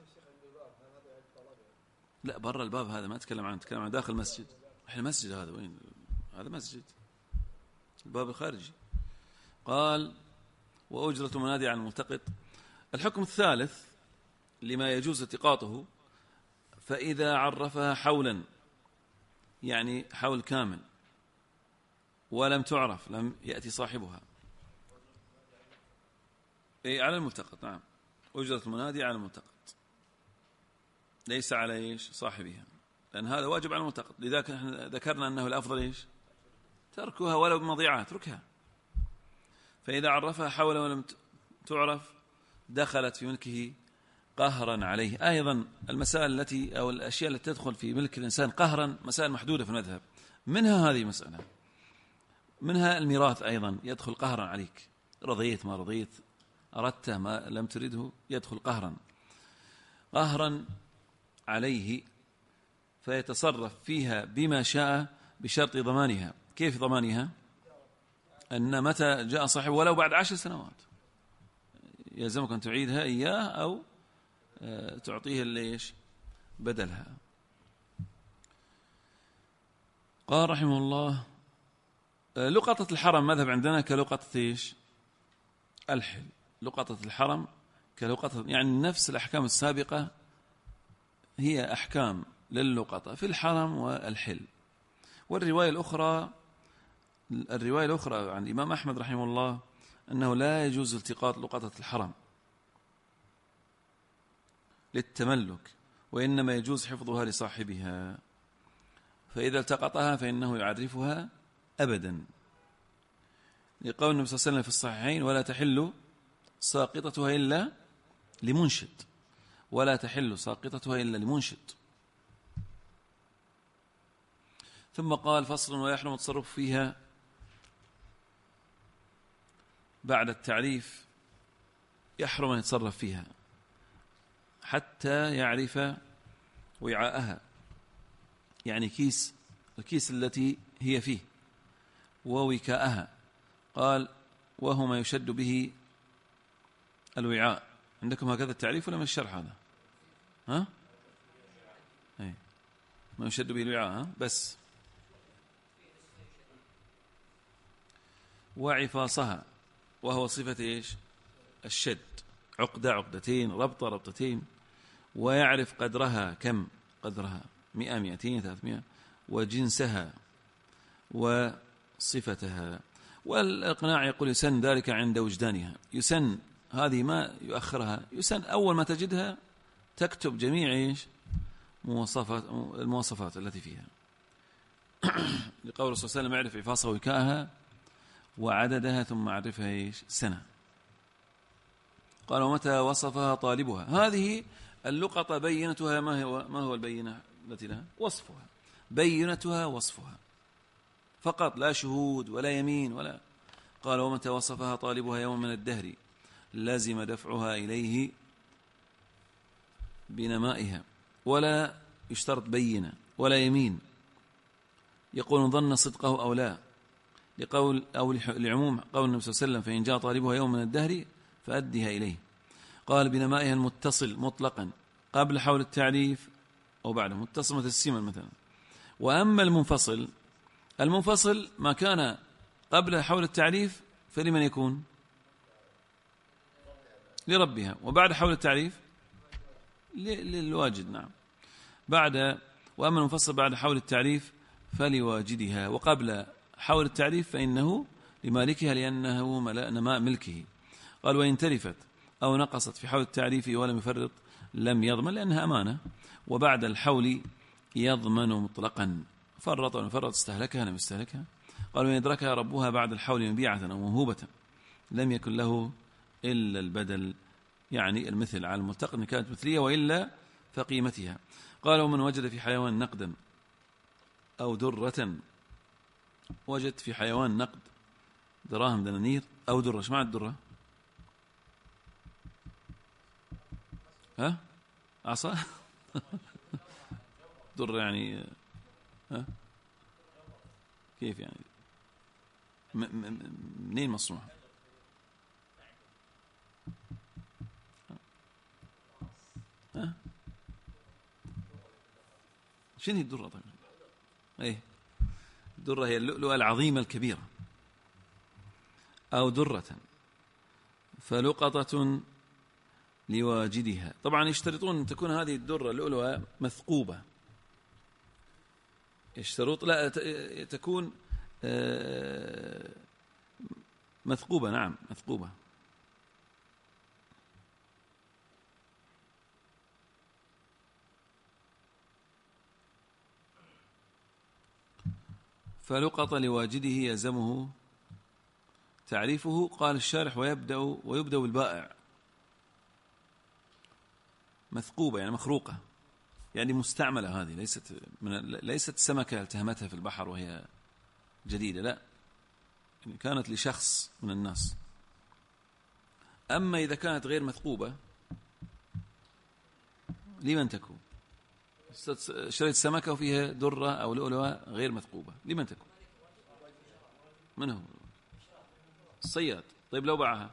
لا برا الباب هذا ما أتكلم عنه، أتكلم عن داخل المسجد. إحنا مسجد هذا وين؟ هذا مسجد الباب الخارجي. قال وأجرة منادي عن الملتقط. الحكم الثالث لما يجوز التقاطه فإذا عرفها حولا، يعني حول كامل، ولم تعرف، لم يأتي صاحبها، أي على الملتقط. نعم، أجرة المنادي على الملتقط ليس على إيش؟ صاحبها، لأن هذا واجب على الملتقط. لذلك نحن ذكرنا أنه الأفضل إيش؟ تركها ولو بمضيعة، اتركها. فإذا عرفها حول ولم تعرف دخلت في ملكه قهرا عليه. أيضا المسائل التي أو الأشياء التي تدخل في ملك الإنسان قهرا مسائل محدودة في المذهب، منها هذه المسألة، منها الميراث أيضا يدخل قهرا عليك، رضيت ما رضيت، أردت ما لم تريده، يدخل قهرا عليه، فيتصرف فيها بما شاء بشرط ضمانها. كيف ضمانها؟ أن متى جاء صاحبه ولو بعد 10 سنوات يلزمك أن تعيدها إياه أو تعطيه ليش بدلها. قال رحمه الله لقطة الحرم مذهب عندنا كلقطة إيش؟ الحل. لقطة الحرم كلقطة، يعني نفس الأحكام السابقة هي أحكام للقطة في الحرم والحل. والرواية الأخرى عن الإمام أحمد رحمه الله أنه لا يجوز التقاط لقطة الحرم للتملك، وإنما يجوز حفظها لصاحبها، فإذا التقطها فإنه يعرفها أبدا، لقول النبي صلى الله عليه وسلم في الصحيحين ولا تحل ساقطتها إلا لمنشد، ولا تحل ساقطتها إلا لمنشد. ثم قال فصل ويحرم التصرف فيها بعد التعريف، يحرم أن يتصرف فيها حتى يعرف وعاءها، يعني الكيس التي هي فيه ووكاءها. قال وهو ما يشد به الوعاء. عندكم هكذا التعريف ولا من الشرح هذا؟ ها؟ أي ما يشد به الوعاء، ها؟ بس وعفاصها وهو صفة إيش؟ الشد، عقدة عقدتين، ربطة ربطتين، ويعرف قدرها، كم قدرها، 100 200 300، وجنسها وصفتها. والإقناع يقول يسن ذلك عند وجدانها، يسن هذه ما يؤخرها، يسن أول ما تجدها تكتب جميع إيش؟ المواصفات التي فيها. لقول الرسول صلى الله عليه وسلم اعرف عفاص وكاءها وعددها ثم اعرفها إيش؟ سنة. قال ومتى وصفها طالبها. هذه اللقطة بينتها ما هو البينة التي لها؟ وصفها، بينتها وصفها فقط، لا شهود ولا يمين ولا. قال ومتى وصفها طالبها يوم من الدهر لازم دفعها إليه بنمائها، ولا يشترط بينة ولا يمين، يقول ظن صدقه أو لا، لقول أو لعموم قول النبي صلى الله عليه وسلم فإن جاء طالبها يوم من الدهر فأدها إليه. قال بنمائها المتصل مطلقا قبل حول التعريف أو بعده، متصل مثل السمن مثلا. وأما المنفصل ما كان قبل حول التعريف فلمن يكون؟ لربها، وبعد حول التعريف للواجد. نعم. وأما المنفصل بعد حول التعريف فلواجدها، وقبل حول التعريف فإنه لمالكها لأنه نماء ملكه. قال وإن تلفت أو نقصت في حول التعريف ولم يفرط لم يضمن لأنها أمانة، وبعد الحول يضمن مطلقا، فرط ولم يفرط، استهلكها لم يستهلكها. قال وإن أدركها ربها بعد الحول مبيعة أو موهوبة لم يكن له إلا البدل، يعني المثل على الملتقط إن كانت مثلية، وإلا فقيمتها. قال ومن وجد في حيوان نقدا أو درة، وجد في حيوان نقد دراهم دنانير أو درة. ايش معنى الدرة؟ عصا درة يعني كيف يعني؟ منين مصنوع؟ شنو هي الدرة؟ طيب ايه، الدرة هي اللؤلؤة العظيمة الكبيرة، أو درة فلقطة لواجدها. طبعا يشترطون أن تكون هذه الدرة اللؤلؤة مثقوبة، يشترط لا تكون مثقوبة. نعم مثقوبة. فلقط لواجده يلزمه تعريفه. قال الشارح ويبدأ بالبائع. مثقوبة يعني مخروقة، يعني مستعملة، هذه ليست سمكة التهمتها في البحر وهي جديدة، لا، يعني كانت لشخص من الناس. أما إذا كانت غير مثقوبة لمن تكون؟ اشتريت سمكة وفيها درة أو لؤلؤة غير مثقوبة، لمن تكون؟ من هو؟ الصياد. طيب لو باعها؟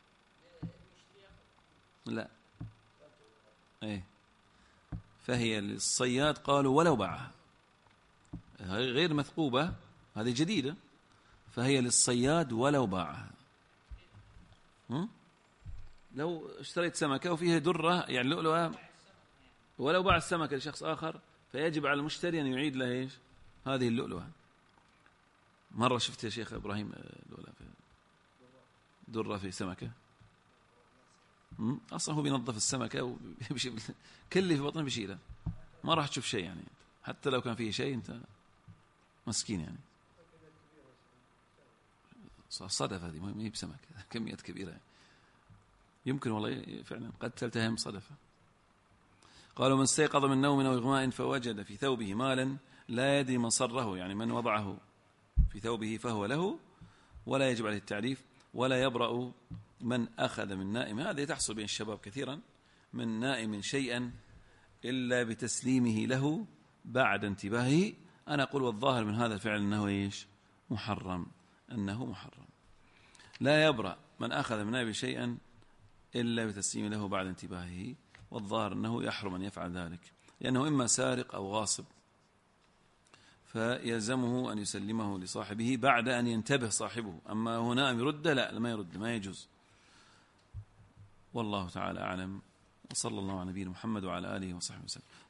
لا، ايه، فهي للصياد. قالوا ولو باعها، غير مثقوبة، هذه جديدة، فهي للصياد ولو باعها. لو اشتريت سمكة وفيها درة يعني لؤلؤة، ولو باع السمكة لشخص آخر فيجب على المشتري أن يعيد له إيش؟ هذه اللؤلؤة. مرة شفت يا شيخ إبراهيم درة في سمكة، أصلا هو بينظف السمكة وبيمشي كل اللي في بطنه بيشيله، ما راح تشوف شيء يعني، حتى لو كان فيه شيء أنت مسكين يعني. صدف هذه ما هي بسمكة، كميات كبيرة يعني. يمكن والله فعلا قد تلتهم صدفة. قالوا من استيقظ من نوم أو إغماء فوجد في ثوبه مالا لا يدري من صره، يعني من وضعه في ثوبه فهو له ولا يجب عليه التعريف، ولا يبرأ من أخذ من نائم. هذا تحصل بين الشباب كثيرا، من نائم شيئا إلا بتسليمه له بعد انتباهه. أنا أقول والظاهر من هذا الفعل أنه إيش؟ محرم، أنه محرم. لا يبرأ من أخذ من نائم شيئا إلا بتسليمه له بعد انتباهه، والظاهر أنه يحرم أن يفعل ذلك، لأنه إما سارق أو غاصب، فيلزمه أن يسلمه لصاحبه بعد أن ينتبه صاحبه. أما هنا أن يرد، لا ما يرد، ما يجوز. والله تعالى أعلم، وصلى الله على نبينا محمد وعلى آله وصحبه وسلم.